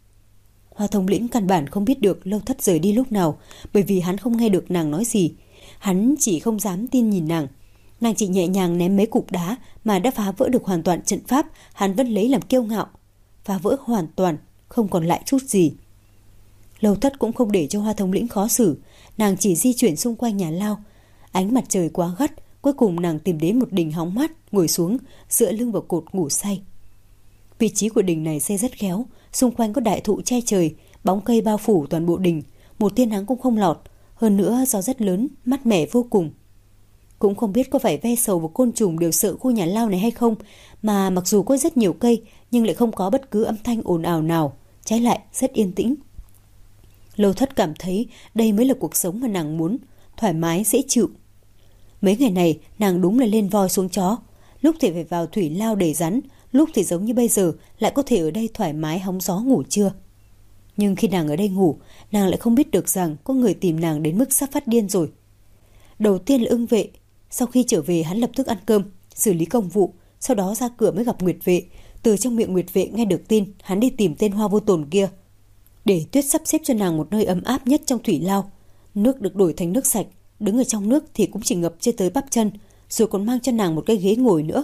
Hoa thống lĩnh căn bản không biết được Lâu Thất rời đi lúc nào, bởi vì hắn không nghe được nàng nói gì. Hắn chỉ không dám tin nhìn nàng. Nàng chỉ nhẹ nhàng ném mấy cục đá mà đã phá vỡ được hoàn toàn trận pháp, hắn vẫn lấy làm kiêu ngạo. Phá vỡ hoàn toàn, không còn lại chút gì. Lâu Thất cũng không để cho Hoa thống lĩnh khó xử, nàng chỉ di chuyển xung quanh nhà lao. Ánh mặt trời quá gắt, cuối cùng nàng tìm đến một đỉnh hóng mát, ngồi xuống, dựa lưng vào cột ngủ say. Vị trí của đỉnh này xây rất khéo, xung quanh có đại thụ che trời, bóng cây bao phủ toàn bộ đỉnh, một tia nắng cũng không lọt, hơn nữa gió rất lớn, mát mẻ vô cùng. Cũng không biết có phải ve sầu và côn trùng đều sợ khu nhà lao này hay không, mà mặc dù có rất nhiều cây nhưng lại không có bất cứ âm thanh ồn ào nào, trái lại rất yên tĩnh. Lâu Thất cảm thấy đây mới là cuộc sống mà nàng muốn, thoải mái dễ chịu. Mấy ngày này nàng đúng là lên voi xuống chó, lúc thì phải vào thủy lao để rắn, lúc thì giống như bây giờ lại có thể ở đây thoải mái hóng gió ngủ trưa. Nhưng khi nàng ở đây ngủ, nàng lại không biết được rằng có người tìm nàng đến mức sắp phát điên rồi. Đầu tiên là Ưng Vệ, sau khi trở về hắn lập tức ăn cơm, xử lý công vụ, sau đó ra cửa mới gặp Nguyệt Vệ. Từ trong miệng Nguyệt Vệ nghe được tin hắn đi tìm tên Hoa Vô Tồn kia. Để Tuyết sắp xếp cho nàng một nơi ấm áp nhất trong thủy lao, nước được đổi thành nước sạch, đứng ở trong nước thì cũng chỉ ngập chưa tới bắp chân, rồi còn mang cho nàng một cái ghế ngồi nữa.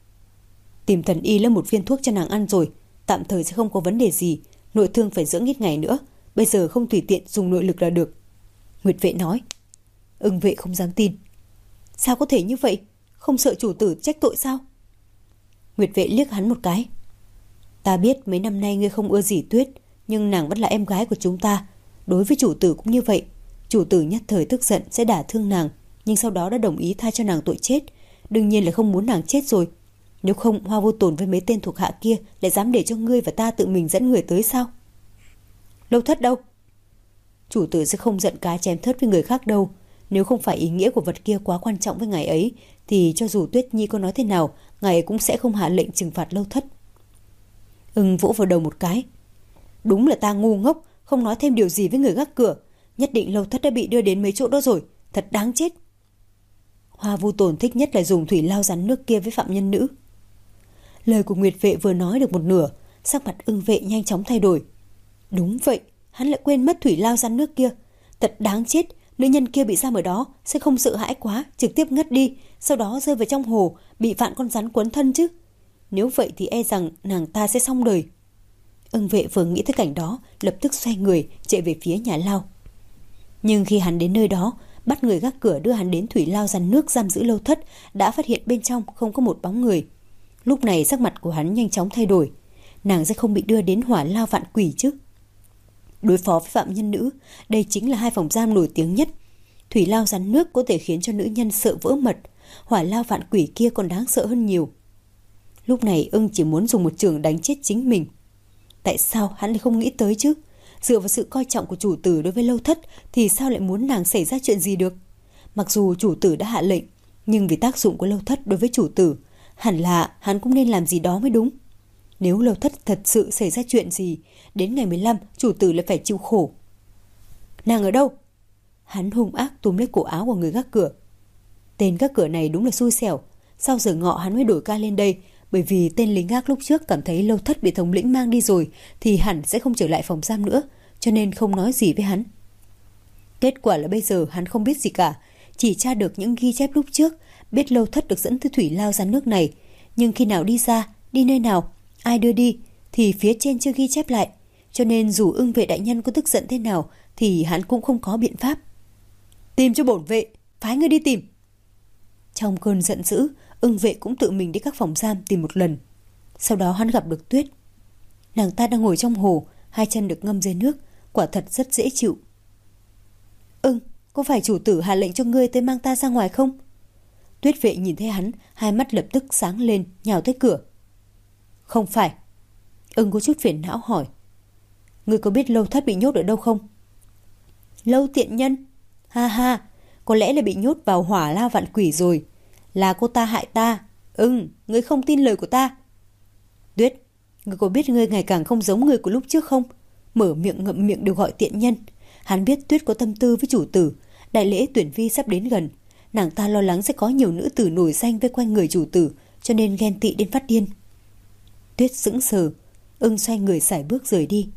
Tìm thần y lấy một viên thuốc cho nàng ăn rồi, tạm thời sẽ không có vấn đề gì, nội thương phải dưỡng ít ngày nữa, bây giờ không tùy tiện dùng nội lực là được. Nguyệt Vệ nói. Ưng Vệ không dám tin. Sao có thể như vậy? Không sợ chủ tử trách tội sao? Nguyệt Vệ liếc hắn một cái. Ta biết mấy năm nay ngươi không ưa gì Tuyết, nhưng nàng vẫn là em gái của chúng ta. Đối với chủ tử cũng như vậy. Chủ tử nhất thời tức giận sẽ đả thương nàng, nhưng sau đó đã đồng ý tha cho nàng tội chết. Đương nhiên là không muốn nàng chết rồi. Nếu không, Hoa Vô Tồn với mấy tên thuộc hạ kia lại dám để cho ngươi và ta tự mình dẫn người tới sao? Lâu Thất đâu? Chủ tử sẽ không giận cá chém thớt với người khác đâu. Nếu không phải ý nghĩa của vật kia quá quan trọng với ngài ấy, thì cho dù Tuyết Nhi có nói thế nào, ngài ấy cũng sẽ không hạ lệnh trừng phạt Lâu Thất. Ưng vỗ vào đầu một cái. Đúng là ta ngu ngốc, không nói thêm điều gì với người gác cửa. Nhất định Lâu Thất đã bị đưa đến mấy chỗ đó rồi, thật đáng chết. Hoa Vô Tồn thích nhất là dùng thủy lao rắn nước kia với phạm nhân nữ. Lời của Nguyệt Vệ vừa nói được một nửa, sắc mặt Ưng Vệ nhanh chóng thay đổi. Đúng vậy, hắn lại quên mất thủy lao rắn nước kia. Thật đáng chết, nữ nhân kia bị giam ở đó sẽ không sợ hãi quá, trực tiếp ngất đi, sau đó rơi vào trong hồ, bị vạn con rắn quấn thân chứ. Nếu vậy thì e rằng nàng ta sẽ xong đời. Ưng Vệ vừa nghĩ tới cảnh đó, lập tức xoay người chạy về phía nhà lao. Nhưng khi hắn đến nơi đó, bắt người gác cửa đưa hắn đến thủy lao rắn nước giam giữ Lâu Thất, đã phát hiện bên trong không có một bóng người. Lúc này sắc mặt của hắn nhanh chóng thay đổi. Nàng sẽ không bị đưa đến hỏa lao vạn quỷ chứ? Đối phó với phạm nhân nữ, đây chính là hai phòng giam nổi tiếng nhất. Thủy lao rắn nước có thể khiến cho nữ nhân sợ vỡ mật, hỏa lao vạn quỷ kia còn đáng sợ hơn nhiều. Lúc này Ưng chỉ muốn dùng một chưởng đánh chết chính mình. Tại sao hắn lại không nghĩ tới chứ? Dựa vào sự coi trọng của chủ tử đối với Lâu Thất thì sao lại muốn nàng xảy ra chuyện gì được? Mặc dù chủ tử đã hạ lệnh, nhưng vì tác dụng của Lâu Thất đối với chủ tử, hẳn là hắn cũng nên làm gì đó mới đúng. Nếu Lâu Thất thật sự xảy ra chuyện gì, đến ngày mười lăm chủ tử lại phải chịu khổ. Nàng ở đâu? Hắn hung ác túm lấy cổ áo của người gác cửa. Tên gác cửa này đúng là xui xẻo. Sau giờ ngọ hắn mới đổi ca lên đây, bởi vì tên lính gác lúc trước cảm thấy Lâu Thất bị thống lĩnh mang đi rồi thì hẳn sẽ không trở lại phòng giam nữa, cho nên không nói gì với hắn. Kết quả là bây giờ hắn không biết gì cả, chỉ tra được những ghi chép lúc trước, biết Lâu Thất được dẫn tới thủy lao ra nước này, nhưng khi nào đi ra, đi nơi nào, ai đưa đi thì phía trên chưa ghi chép lại, cho nên dù Ưng vệ đại nhân có tức giận thế nào thì hắn cũng không có biện pháp. Tìm cho bổn vệ, phái người đi tìm. Trong cơn giận dữ, Ưng vệ cũng tự mình đi các phòng giam tìm một lần. Sau đó hắn gặp được Tuyết. Nàng ta đang ngồi trong hồ, hai chân được ngâm dưới nước, quả thật rất dễ chịu. Ưng, có phải chủ tử hạ lệnh cho ngươi tới mang ta ra ngoài không? Tuyết vệ nhìn thấy hắn, hai mắt lập tức sáng lên, nhào tới cửa. Không phải. Ưng có chút phiền não hỏi. Ngươi có biết Lâu Thất bị nhốt ở đâu không? Lâu tiện nhân. Ha ha, có lẽ là bị nhốt vào hỏa lao vạn quỷ rồi. Là cô ta hại ta. Ưng, ngươi không tin lời của ta. Tuyết, ngươi có biết ngươi ngày càng không giống người của lúc trước không? Mở miệng ngậm miệng đều gọi tiện nhân. Hắn biết Tuyết có tâm tư với chủ tử. Đại lễ tuyển vi sắp đến gần, nàng ta lo lắng sẽ có nhiều nữ tử nổi danh vây quanh người chủ tử, cho nên ghen tị đến phát điên. Tuyết sững sờ. Ưng xoay người sải bước rời đi.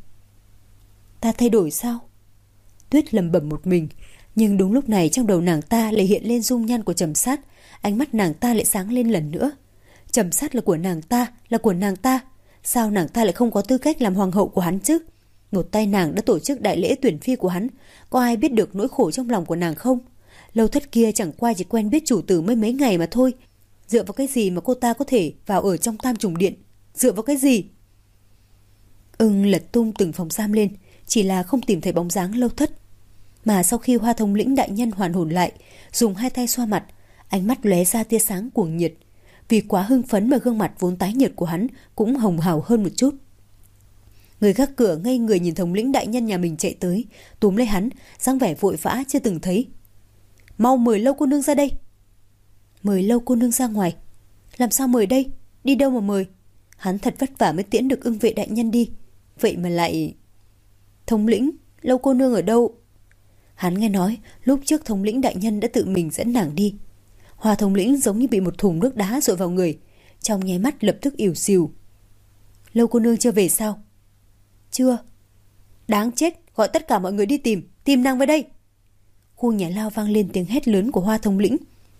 Ta thay đổi sao? Tuyết lẩm bẩm một mình, nhưng đúng lúc này trong đầu nàng ta lại hiện lên dung nhan của Trầm Sát, ánh mắt nàng ta lại sáng lên lần nữa. Trầm Sát là của nàng ta, là của nàng ta, sao nàng ta lại không có tư cách làm hoàng hậu của hắn chứ? Một tay nàng đã tổ chức đại lễ tuyển phi của hắn, có ai biết được nỗi khổ trong lòng của nàng không? Lâu Thất kia chẳng qua chỉ quen biết chủ tử mới mấy ngày mà thôi. Dựa vào cái gì mà cô ta có thể vào ở trong Tam Trùng Điện? Dựa vào cái gì? Ưng lật tung từng phòng giam lên, chỉ là không tìm thấy bóng dáng Lâu Thất. Mà sau khi Hoa thống lĩnh đại nhân hoàn hồn lại, dùng hai tay xoa mặt, ánh mắt lóe ra tia sáng cuồng nhiệt. Vì quá hưng phấn mà gương mặt vốn tái nhợt của hắn cũng hồng hào hơn một chút. Người gác cửa ngây người nhìn thống lĩnh đại nhân nhà mình chạy tới, túm lấy hắn, dáng vẻ vội vã chưa từng thấy. Mau mời Lâu cô nương ra đây. Mời Lâu cô nương ra ngoài? Làm sao mời đây? Đi đâu mà mời? Hắn thật vất vả mới tiễn được Ưng vệ đại nhân đi, vậy mà lại... Thống lĩnh, Lâu cô nương ở đâu? Hắn nghe nói lúc trước thống lĩnh đại nhân đã tự mình dẫn nàng đi. Hoa thống lĩnh giống như bị một thùng nước đá dội vào người, trong nháy mắt lập tức ỉu xìu. Lâu cô nương chưa về sao? Chưa. Đáng chết, gọi tất cả mọi người đi tìm, tìm nàng về đây. Khu nhà lao vang lên tiếng hét lớn của Hoa thống lĩnh.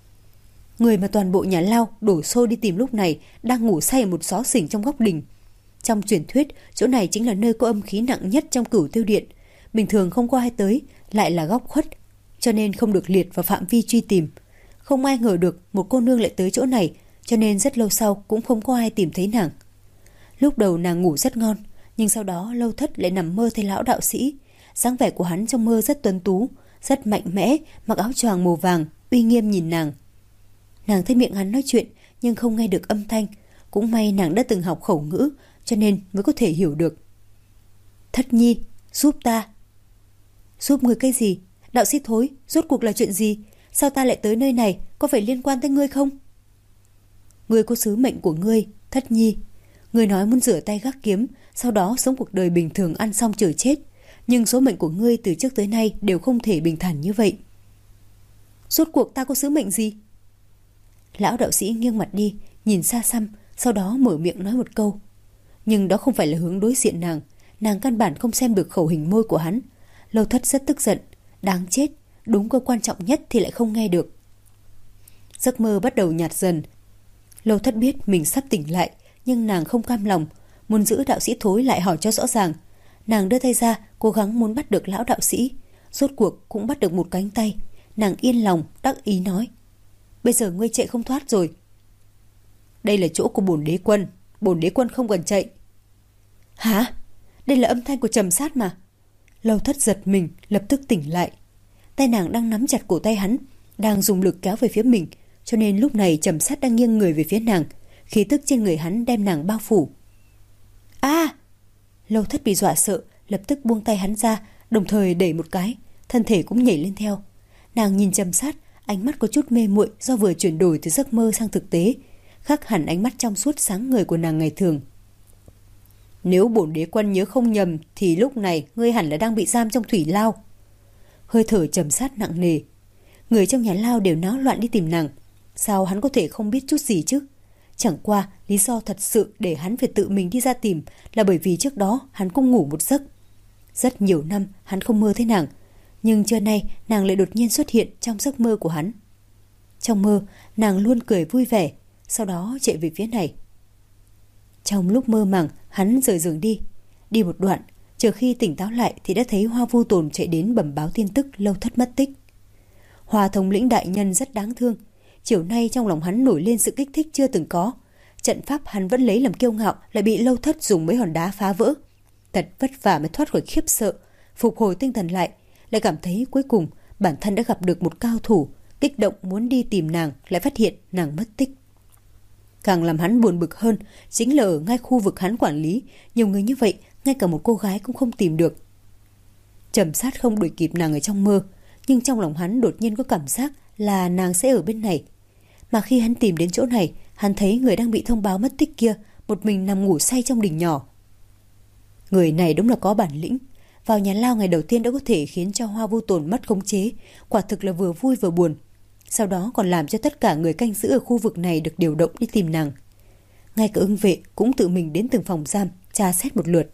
Người mà toàn bộ nhà lao đổ xô đi tìm lúc này đang ngủ say ở một xó xỉnh trong góc đình. Trong truyền thuyết, chỗ này chính là nơi có âm khí nặng nhất trong Cửu Tiêu Điện. Bình thường không có ai tới, lại là góc khuất, cho nên không được liệt vào phạm vi truy tìm. Không ai ngờ được một cô nương lại tới chỗ này, cho nên rất lâu sau cũng không có ai tìm thấy nàng. Lúc đầu nàng ngủ rất ngon, nhưng sau đó Lâu Thất lại nằm mơ thấy lão đạo sĩ. Dáng vẻ của hắn trong mơ rất tuấn tú, rất mạnh mẽ, mặc áo choàng màu vàng, uy nghiêm nhìn nàng. Nàng thấy miệng hắn nói chuyện nhưng không nghe được âm thanh, cũng may nàng đã từng học khẩu ngữ, cho nên mới có thể hiểu được. Thất nhi, giúp ta. Giúp ngươi cái gì? Đạo sĩ thối, rốt cuộc là chuyện gì? Sao ta lại tới nơi này? Có phải liên quan tới ngươi không? Ngươi có sứ mệnh của ngươi, Thất nhi. Ngươi nói muốn rửa tay gác kiếm, sau đó sống cuộc đời bình thường ăn xong chờ chết. Nhưng số mệnh của ngươi từ trước tới nay đều không thể bình thản như vậy. Rốt cuộc ta có sứ mệnh gì? Lão đạo sĩ nghiêng mặt đi, nhìn xa xăm, sau đó mở miệng nói một câu. Nhưng đó không phải là hướng đối diện nàng. Nàng căn bản không xem được khẩu hình môi của hắn. Lâu Thất rất tức giận. Đáng chết, đúng câu quan trọng nhất thì lại không nghe được. Giấc mơ bắt đầu nhạt dần. Lâu Thất biết mình sắp tỉnh lại, nhưng nàng không cam lòng, muốn giữ đạo sĩ thối lại hỏi cho rõ ràng. Nàng đưa tay ra, cố gắng muốn bắt được lão đạo sĩ. Rốt cuộc cũng bắt được một cánh tay. Nàng yên lòng, đắc ý nói. Bây giờ ngươi chạy không thoát rồi. Đây là chỗ của bổn đế quân, bổn đế quân không cần chạy. Hả? Đây là âm thanh của Trầm Sát mà. Lâu Thất giật mình, lập tức tỉnh lại. Tay nàng đang nắm chặt cổ tay hắn, đang dùng lực kéo về phía mình, cho nên lúc này Trầm Sát đang nghiêng người về phía nàng, khí tức trên người hắn đem nàng bao phủ. A! À! Lâu Thất bị dọa sợ, lập tức buông tay hắn ra, đồng thời đẩy một cái, thân thể cũng nhảy lên theo. Nàng nhìn Trầm Sát, ánh mắt có chút mê muội do vừa chuyển đổi từ giấc mơ sang thực tế, khác hẳn ánh mắt trong suốt sáng ngời của nàng ngày thường. Nếu bổn đế quân nhớ không nhầm thì lúc này ngươi hẳn là đang bị giam trong thủy lao. Hơi thở Trầm Sát nặng nề. Người trong nhà lao đều náo loạn đi tìm nàng, sao hắn có thể không biết chút gì chứ? Chẳng qua lý do thật sự để hắn phải tự mình đi ra tìm là bởi vì trước đó hắn cũng ngủ một giấc. Rất nhiều năm hắn không mơ thấy nàng, nhưng trưa nay nàng lại đột nhiên xuất hiện trong giấc mơ của hắn. Trong mơ nàng luôn cười vui vẻ, sau đó chạy về phía này. Trong lúc mơ màng hắn rời giường đi, đi một đoạn, chờ khi tỉnh táo lại thì đã thấy Hoa Vu Tồn chạy đến bẩm báo tin tức Lâu Thất mất tích. Hoa thống lĩnh đại nhân rất đáng thương, chiều nay trong lòng hắn nổi lên sự kích thích chưa từng có. Trận pháp hắn vẫn lấy làm kiêu ngạo lại bị Lâu Thất dùng mấy hòn đá phá vỡ. Thật vất vả mới thoát khỏi khiếp sợ, phục hồi tinh thần lại, lại cảm thấy cuối cùng bản thân đã gặp được một cao thủ, kích động muốn đi tìm nàng, lại phát hiện nàng mất tích. Càng làm hắn buồn bực hơn chính là ở ngay khu vực hắn quản lý, nhiều người như vậy, ngay cả một cô gái cũng không tìm được. Trầm Sát không đuổi kịp nàng ở trong mơ, nhưng trong lòng hắn đột nhiên có cảm giác là nàng sẽ ở bên này. Mà khi hắn tìm đến chỗ này, hắn thấy người đang bị thông báo mất tích kia một mình nằm ngủ say trong đình nhỏ. Người này đúng là có bản lĩnh, vào nhà lao ngày đầu tiên đã có thể khiến cho Hoa Vu Tồn mất khống chế, quả thực là vừa vui vừa buồn. Sau đó còn làm cho tất cả người canh giữ ở khu vực này được điều động đi tìm nàng. Ngay cả ưng vệ cũng tự mình đến từng phòng giam tra xét một lượt.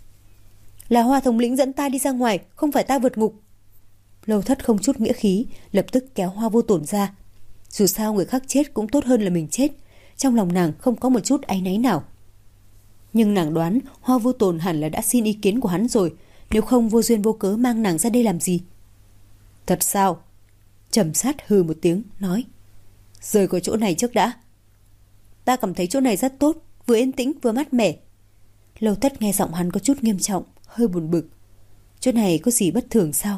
Là Hoa thống lĩnh dẫn ta đi ra ngoài, không phải ta vượt ngục. Lâu Thất không chút nghĩa khí, lập tức kéo Hoa Vu Tồn ra. Dù sao người khác chết cũng tốt hơn là mình chết, trong lòng nàng không có một chút áy náy nào. Nhưng nàng đoán Hoa Vu Tồn hẳn là đã xin ý kiến của hắn rồi, nếu không vô duyên vô cớ mang nàng ra đây làm gì. Thật sao? Trầm Sát hừ một tiếng, nói. Rời khỏi chỗ này trước đã. Ta cảm thấy chỗ này rất tốt, vừa yên tĩnh vừa mát mẻ. Lâu Thất nghe giọng hắn có chút nghiêm trọng, hơi buồn bực. Chỗ này có gì bất thường sao?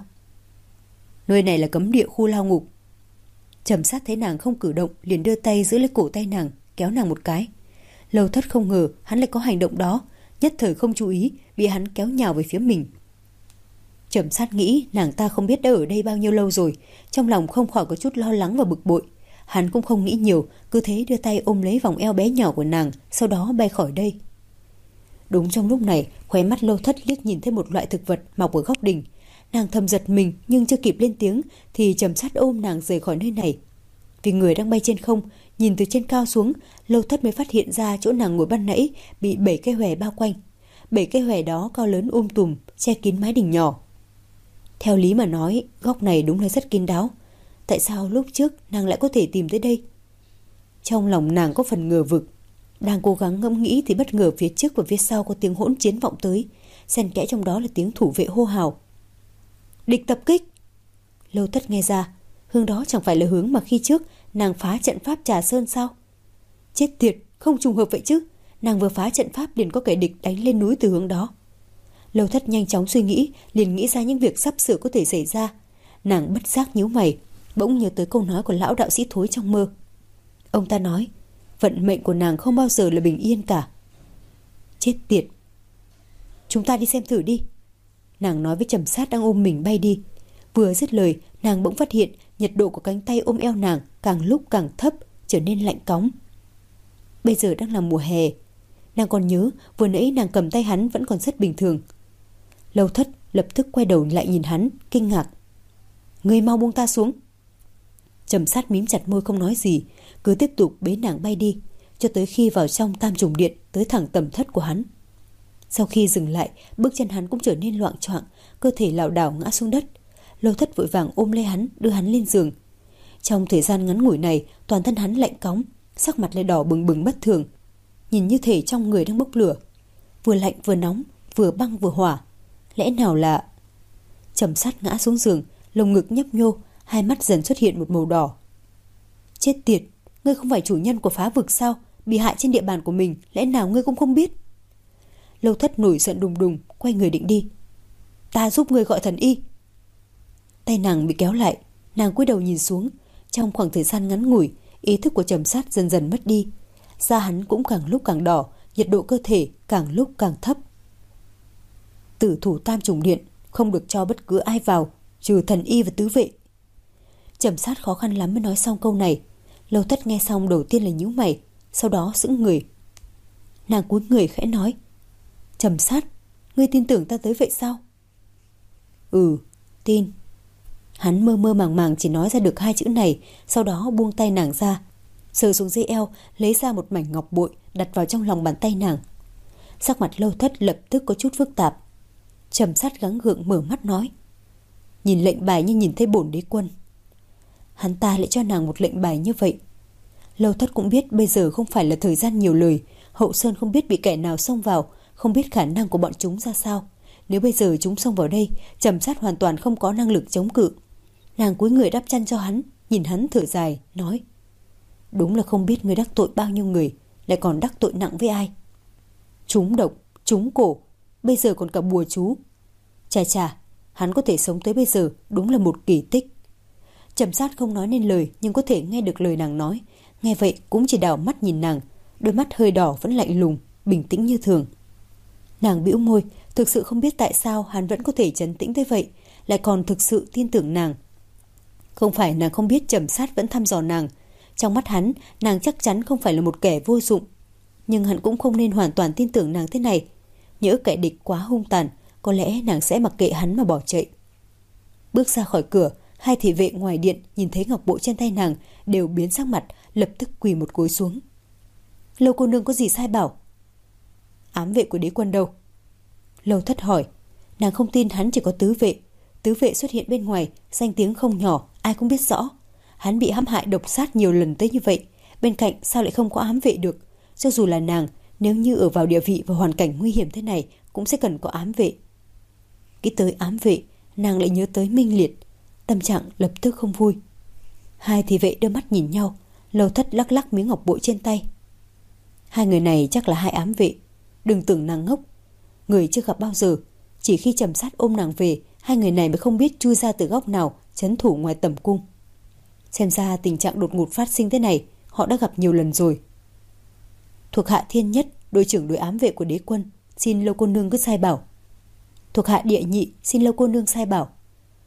Nơi này là cấm địa khu lao ngục. Trầm Sát thấy nàng không cử động, liền đưa tay giữ lấy cổ tay nàng, kéo nàng một cái. Lâu Thất không ngờ hắn lại có hành động đó, nhất thời không chú ý, bị hắn kéo nhào về phía mình. Trầm Sát nghĩ nàng ta không biết đã ở đây bao nhiêu lâu rồi, trong lòng không khỏi có chút lo lắng và bực bội. Hắn cũng không nghĩ nhiều, cứ thế đưa tay ôm lấy vòng eo bé nhỏ của nàng, sau đó bay khỏi đây. Đúng trong lúc này, khóe mắt Lâu Thất liếc nhìn thấy một loại thực vật mọc ở góc đình. Nàng thầm giật mình, nhưng chưa kịp lên tiếng thì Trầm Sát ôm nàng rời khỏi nơi này. Vì người đang bay trên không, nhìn từ trên cao xuống, Lâu Thất mới phát hiện ra chỗ nàng ngồi ban nãy bị bảy cây hòe bao quanh. Bảy cây hòe đó cao lớn um tùm, che kín mái đình nhỏ. Theo lý mà nói, góc này đúng là rất kín đáo. Tại sao lúc trước nàng lại có thể tìm tới đây? Trong lòng nàng có phần ngờ vực. Đang cố gắng ngẫm nghĩ thì bất ngờ phía trước và phía sau có tiếng hỗn chiến vọng tới, xen kẽ trong đó là tiếng thủ vệ hô hào. Địch tập kích! Lâu Thất nghe ra, hướng đó chẳng phải là hướng mà khi trước nàng phá trận pháp Trà Sơn sao? Chết tiệt, không trùng hợp vậy chứ? Nàng vừa phá trận pháp liền có kẻ địch đánh lên núi từ hướng đó. Lâu Thất nhanh chóng suy nghĩ, liền nghĩ ra những việc sắp sửa có thể xảy ra. Nàng bất giác nhíu mày, bỗng nhớ tới câu nói của lão đạo sĩ Thối trong mơ. Ông ta nói, vận mệnh của nàng không bao giờ là bình yên cả. Chết tiệt! Chúng ta đi xem thử đi. Nàng nói với Trầm Sát đang ôm mình bay đi. Vừa dứt lời, nàng bỗng phát hiện nhiệt độ của cánh tay ôm eo nàng càng lúc càng thấp, trở nên lạnh cóng. Bây giờ đang là mùa hè. Nàng còn nhớ vừa nãy nàng cầm tay hắn vẫn còn rất bình thường. Lâu Thất lập tức quay đầu lại nhìn hắn, kinh ngạc. Ngươi mau buông ta xuống. Trầm Sát mím chặt môi không nói gì, cứ tiếp tục bế nàng bay đi, cho tới khi vào trong Tam Trùng Điện, tới thẳng tầm thất của hắn. Sau khi dừng lại, bước chân hắn cũng trở nên loạng choạng, cơ thể lảo đảo ngã xuống đất. Lâu Thất vội vàng ôm lấy hắn, đưa hắn lên giường. Trong thời gian ngắn ngủi này, toàn thân hắn lạnh cóng, sắc mặt lại đỏ bừng bừng bất thường, nhìn như thể trong người đang bốc lửa, vừa lạnh vừa nóng, vừa băng vừa hỏa. Lẽ nào là... Trầm Sát ngã xuống giường, lồng ngực nhấp nhô, hai mắt dần xuất hiện một màu đỏ. Chết tiệt, ngươi không phải chủ nhân của phá vực sao? Bị hại trên địa bàn của mình, lẽ nào ngươi cũng không biết? Lâu Thất nổi giận đùng đùng, quay người định đi. Ta giúp ngươi gọi thần y. Tay nàng bị kéo lại, nàng cúi đầu nhìn xuống. Trong khoảng thời gian ngắn ngủi, ý thức của Trầm Sát dần dần mất đi. Da hắn cũng càng lúc càng đỏ, nhiệt độ cơ thể càng lúc càng thấp. Tử thủ tam trùng điện không được cho bất cứ ai vào, trừ thần y và tứ vệ. Trầm Sát khó khăn lắm mới nói xong câu này. Lâu Thất nghe xong đầu tiên là nhíu mày, sau đó sững người. Nàng cúi người khẽ nói: Trầm Sát, ngươi tin tưởng ta tới vậy sao? Ừ, tin. Hắn mơ mơ màng màng chỉ nói ra được hai chữ này, sau đó buông tay nàng ra, sờ xuống dây eo, lấy ra một mảnh ngọc bội đặt vào trong lòng bàn tay nàng. Sắc mặt Lâu Thất lập tức có chút phức tạp. Trầm Sát gắng gượng mở mắt nói: Nhìn lệnh bài như nhìn thấy bổn đế quân. Hắn ta lại cho nàng một lệnh bài như vậy. Lâu Thất cũng biết bây giờ không phải là thời gian nhiều lời. Hậu Sơn không biết bị kẻ nào xông vào, không biết khả năng của bọn chúng ra sao. Nếu bây giờ chúng xông vào đây, Trầm Sát hoàn toàn không có năng lực chống cự. Nàng cúi người đắp chăn cho hắn, nhìn hắn thở dài, nói: Đúng là không biết ngươi đắc tội bao nhiêu người, lại còn đắc tội nặng với ai. Trúng độc, trúng cổ, bây giờ còn cả bùa chú. Chà chà, hắn có thể sống tới bây giờ đúng là một kỳ tích. Trầm Sát không nói nên lời, nhưng có thể nghe được lời nàng nói. Nghe vậy cũng chỉ đảo mắt nhìn nàng, đôi mắt hơi đỏ vẫn lạnh lùng, bình tĩnh như thường. Nàng bĩu môi, thực sự không biết tại sao hắn vẫn có thể trấn tĩnh tới vậy, lại còn thực sự tin tưởng nàng. Không phải nàng không biết Trầm Sát vẫn thăm dò nàng. Trong mắt hắn, nàng chắc chắn không phải là một kẻ vô dụng. Nhưng hắn cũng không nên hoàn toàn tin tưởng nàng thế này. Nhỡ kẻ địch quá hung tàn, có lẽ nàng sẽ mặc kệ hắn mà bỏ chạy. Bước ra khỏi cửa, hai thị vệ ngoài điện nhìn thấy ngọc bội trên tay nàng đều biến sắc mặt, lập tức quỳ một gối xuống. Lâu cô nương có gì sai bảo? Ám vệ của đế quân đâu? Lâu Thất hỏi. Nàng không tin hắn chỉ có tứ vệ. Tứ vệ xuất hiện bên ngoài, danh tiếng không nhỏ, ai cũng biết rõ. Hắn bị hãm hại độc sát nhiều lần tới như vậy, bên cạnh sao lại không có ám vệ được? Cho dù là nàng, nếu như ở vào địa vị và hoàn cảnh nguy hiểm thế này, cũng sẽ cần có ám vệ. Nghĩ tới ám vệ, nàng lại nhớ tới Minh Liệt, tâm trạng lập tức không vui. Hai thị vệ đưa mắt nhìn nhau, Lâu Thất lắc lắc miếng ngọc bội trên tay. Hai người này chắc là hai ám vệ. Đừng tưởng nàng ngốc, người chưa gặp bao giờ. Chỉ khi Trầm Sát ôm nàng về, hai người này mới không biết chui ra từ góc nào trấn thủ ngoài tẩm cung. Xem ra tình trạng đột ngột phát sinh thế này họ đã gặp nhiều lần rồi. Thuộc hạ Thiên Nhất, đội trưởng đội ám vệ của đế quân, xin Lâu cô nương cứ sai bảo. Thuộc hạ Địa Nhị, xin Lâu cô nương sai bảo.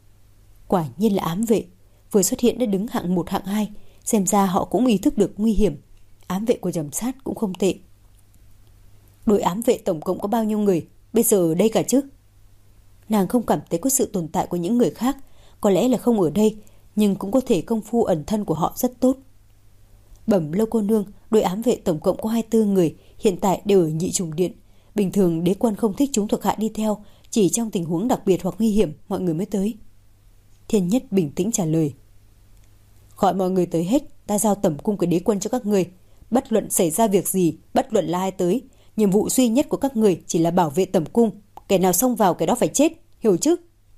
Quả nhiên là ám vệ, vừa xuất hiện đã đứng hạng một hạng hai, xem ra họ cũng ý thức được nguy hiểm. Ám vệ của Trầm Sát cũng không tệ. Đội ám vệ tổng cộng có bao nhiêu người, bây giờ ở đây cả chứ? Nàng không cảm thấy có sự tồn tại của những người khác, có lẽ là không ở đây, nhưng cũng có thể công phu ẩn thân của họ rất tốt. Bẩm Lâu cô nương, đội ám vệ tổng cộng có hai mươi tư người, hiện tại đều ở nhị trùng điện. Bình thường đế quân không thích chúng thuộc hạ đi theo, chỉ trong tình huống đặc biệt hoặc nguy hiểm mọi người mới tới. Thiên Nhất bình tĩnh trả lời. Gọi mọi người tới hết, ta giao tẩm cung của đế quân cho các người. Bất luận xảy ra việc gì, bất luận là ai tới, nhiệm vụ duy nhất của các người chỉ là bảo vệ tẩm cung. Kẻ nào xông vào kẻ đó phải chết, hiểu chứ?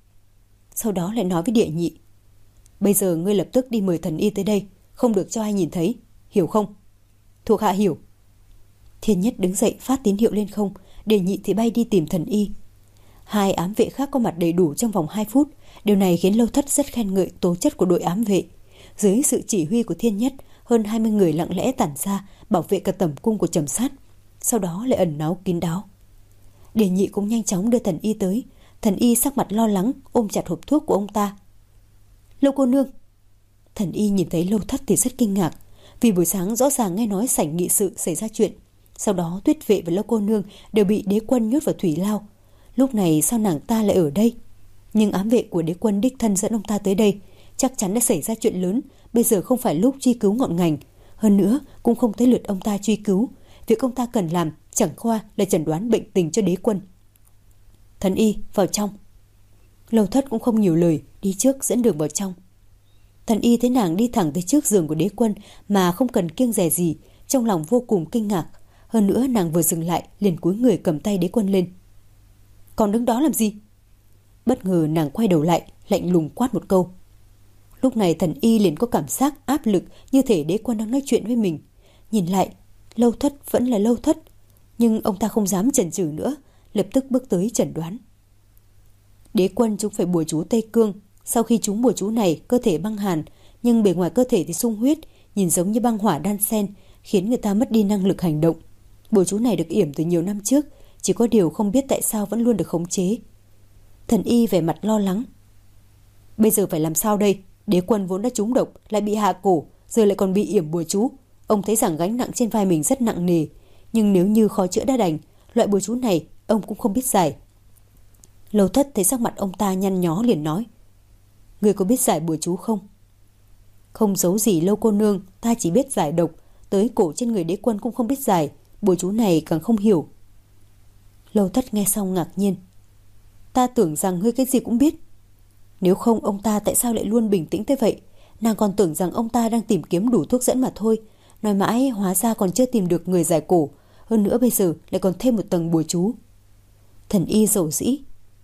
Sau đó lại nói với Địa Nhị. Bây giờ ngươi lập tức đi mời thần y tới đây, không được cho ai nhìn thấy, hiểu không? Thuộc hạ hiểu. Thiên Nhất đứng dậy phát tín hiệu lên không, Địa Nhị thì bay đi tìm thần y. Hai ám vệ khác có mặt đầy đủ trong vòng hai phút. Điều này khiến Lâu Thất rất khen ngợi tố chất của đội ám vệ. Dưới sự chỉ huy của Thiên Nhất, hơn hai mươi người lặng lẽ tản ra bảo vệ cả tẩm cung của Trầm Sát, sau đó lại ẩn náu kín đáo. Địa Nhị cũng nhanh chóng đưa thần y tới. Thần y sắc mặt lo lắng ôm chặt hộp thuốc của ông ta. Lâu cô nương. Thần y nhìn thấy Lâu Thất thì rất kinh ngạc, vì buổi sáng rõ ràng nghe nói sảnh nghị sự xảy ra chuyện. Sau đó Tuyết vệ và Lâu cô nương đều bị đế quân nhốt vào thủy lao. Lúc này sao nàng ta lại ở đây? Nhưng ám vệ của đế quân đích thân dẫn ông ta tới đây, chắc chắn đã xảy ra chuyện lớn. Bây giờ không phải lúc truy cứu ngọn ngành, hơn nữa cũng không tới lượt ông ta truy cứu. Việc ông ta cần làm chẳng qua là chẩn đoán bệnh tình cho đế quân. Thần y vào trong. Lâu Thất cũng không nhiều lời, đi trước dẫn đường vào trong. Thần y thấy nàng đi thẳng tới trước giường của đế quân mà không cần kiêng dè gì, trong lòng vô cùng kinh ngạc. Hơn nữa nàng vừa dừng lại liền cúi người cầm tay đế quân lên. Còn đứng đó làm gì? Bất ngờ nàng quay đầu lại, lạnh lùng quát một câu. Lúc này thần y liền có cảm giác áp lực, như thể đế quân đang nói chuyện với mình. Nhìn lại, Lâu Thất vẫn là Lâu Thất, nhưng ông ta không dám chần chừ nữa, lập tức bước tới chẩn đoán. Đế quân chúng phải bùa chú Tây Cương. Sau khi trúng bùa chú này, cơ thể băng hàn, nhưng bề ngoài cơ thể thì sung huyết, nhìn giống như băng hỏa đan xen, khiến người ta mất đi năng lực hành động. Bùa chú này được yểm từ nhiều năm trước, chỉ có điều không biết tại sao vẫn luôn được khống chế. Thần y vẻ mặt lo lắng. Bây giờ phải làm sao đây? Đế quân vốn đã trúng độc, lại bị hạ cổ, giờ lại còn bị yểm bùa chú. Ông thấy rằng gánh nặng trên vai mình rất nặng nề, nhưng nếu như khó chữa đã đành, loại bùa chú này ông cũng không biết giải. Lâu Thất thấy sắc mặt ông ta nhăn nhó liền nói: Người có biết giải bùa chú không? Không giấu gì Lâu cô nương, ta chỉ biết giải độc, tới cổ trên người đế quân cũng không biết giải, bùa chú này càng không hiểu. Lâu Thất nghe xong ngạc nhiên. Ta tưởng rằng ngươi cái gì cũng biết. Nếu không ông ta tại sao lại luôn bình tĩnh thế vậy? Nàng còn tưởng rằng ông ta đang tìm kiếm đủ thuốc dẫn mà thôi. Nói mãi hóa ra còn chưa tìm được người giải cổ. Hơn nữa bây giờ lại còn thêm một tầng bùa chú. Thần y dầu dĩ.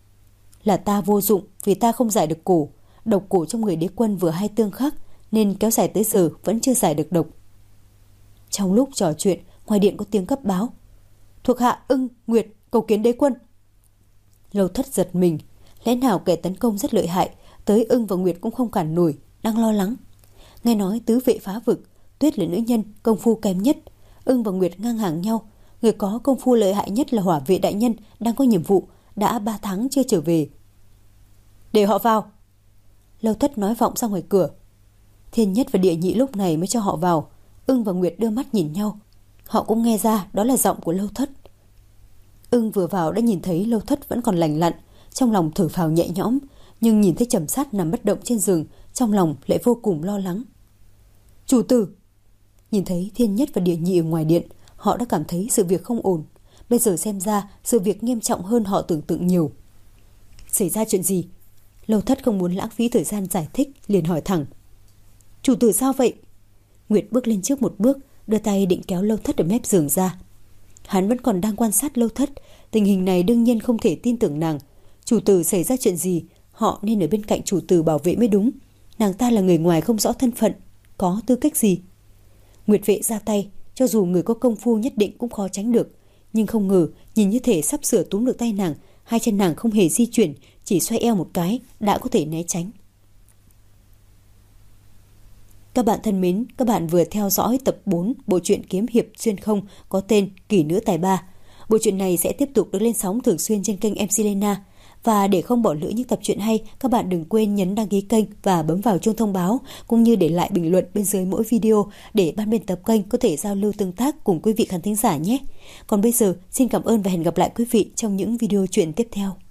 Là ta vô dụng vì ta không giải được cổ. Độc cổ trong người đế quân vừa hay tương khắc, nên kéo dài tới giờ vẫn chưa giải được độc. Trong lúc trò chuyện, ngoài điện có tiếng cấp báo. Thuộc hạ Ưng, Nguyệt cầu kiến đế quân. Lâu Thất giật mình. Lẽ nào kẻ tấn công rất lợi hại, tới Ưng và Nguyệt cũng không cản nổi, đang lo lắng. Nghe nói tứ vệ phá vực, Tuyết là nữ nhân công phu kém nhất, Ưng và Nguyệt ngang hàng nhau. Người có công phu lợi hại nhất là hỏa vệ đại nhân, đang có nhiệm vụ, đã ba tháng chưa trở về. Để họ vào. Lâu Thất nói vọng ra ngoài cửa. Thiên Nhất và Địa Nhị lúc này mới cho họ vào. Ưng và Nguyệt đưa mắt nhìn nhau. Họ cũng nghe ra đó là giọng của Lâu Thất. Ưng vừa vào đã nhìn thấy Lâu Thất vẫn còn lành lặn, trong lòng thở phào nhẹ nhõm, nhưng nhìn thấy Trầm Sát nằm bất động trên giường, trong lòng lại vô cùng lo lắng. Chủ tử! Nhìn thấy Thiên Nhất và Địa Nhị ở ngoài điện, họ đã cảm thấy sự việc không ổn. Bây giờ xem ra sự việc nghiêm trọng hơn họ tưởng tượng nhiều. Xảy ra chuyện gì? Lâu Thất không muốn lãng phí thời gian giải thích, liền hỏi thẳng. Chủ tử sao vậy? Nguyệt bước lên trước một bước, đưa tay định kéo Lâu Thất ở mép giường ra. Hắn vẫn còn đang quan sát Lâu Thất, tình hình này đương nhiên không thể tin tưởng nàng. Chủ tử xảy ra chuyện gì, họ nên ở bên cạnh chủ tử bảo vệ mới đúng. Nàng ta là người ngoài không rõ thân phận, có tư cách gì? Nguyệt vệ ra tay, cho dù người có công phu nhất định cũng khó tránh được, nhưng không ngờ nhìn như thể sắp sửa túm được tay nàng, hai chân nàng không hề di chuyển, chỉ xoay eo một cái đã có thể né tránh. Các bạn thân mến, các bạn vừa theo dõi tập bốn bộ truyện kiếm hiệp xuyên không có tên Kỷ Nữ Tài Ba. Bộ truyện này sẽ tiếp tục được lên sóng thường xuyên trên kênh em xê Lena. Và để không bỏ lỡ những tập truyện hay, các bạn đừng quên nhấn đăng ký kênh và bấm vào chuông thông báo, cũng như để lại bình luận bên dưới mỗi video để ban biên tập kênh có thể giao lưu tương tác cùng quý vị khán thính giả nhé. Còn bây giờ, xin cảm ơn và hẹn gặp lại quý vị trong những video truyện tiếp theo.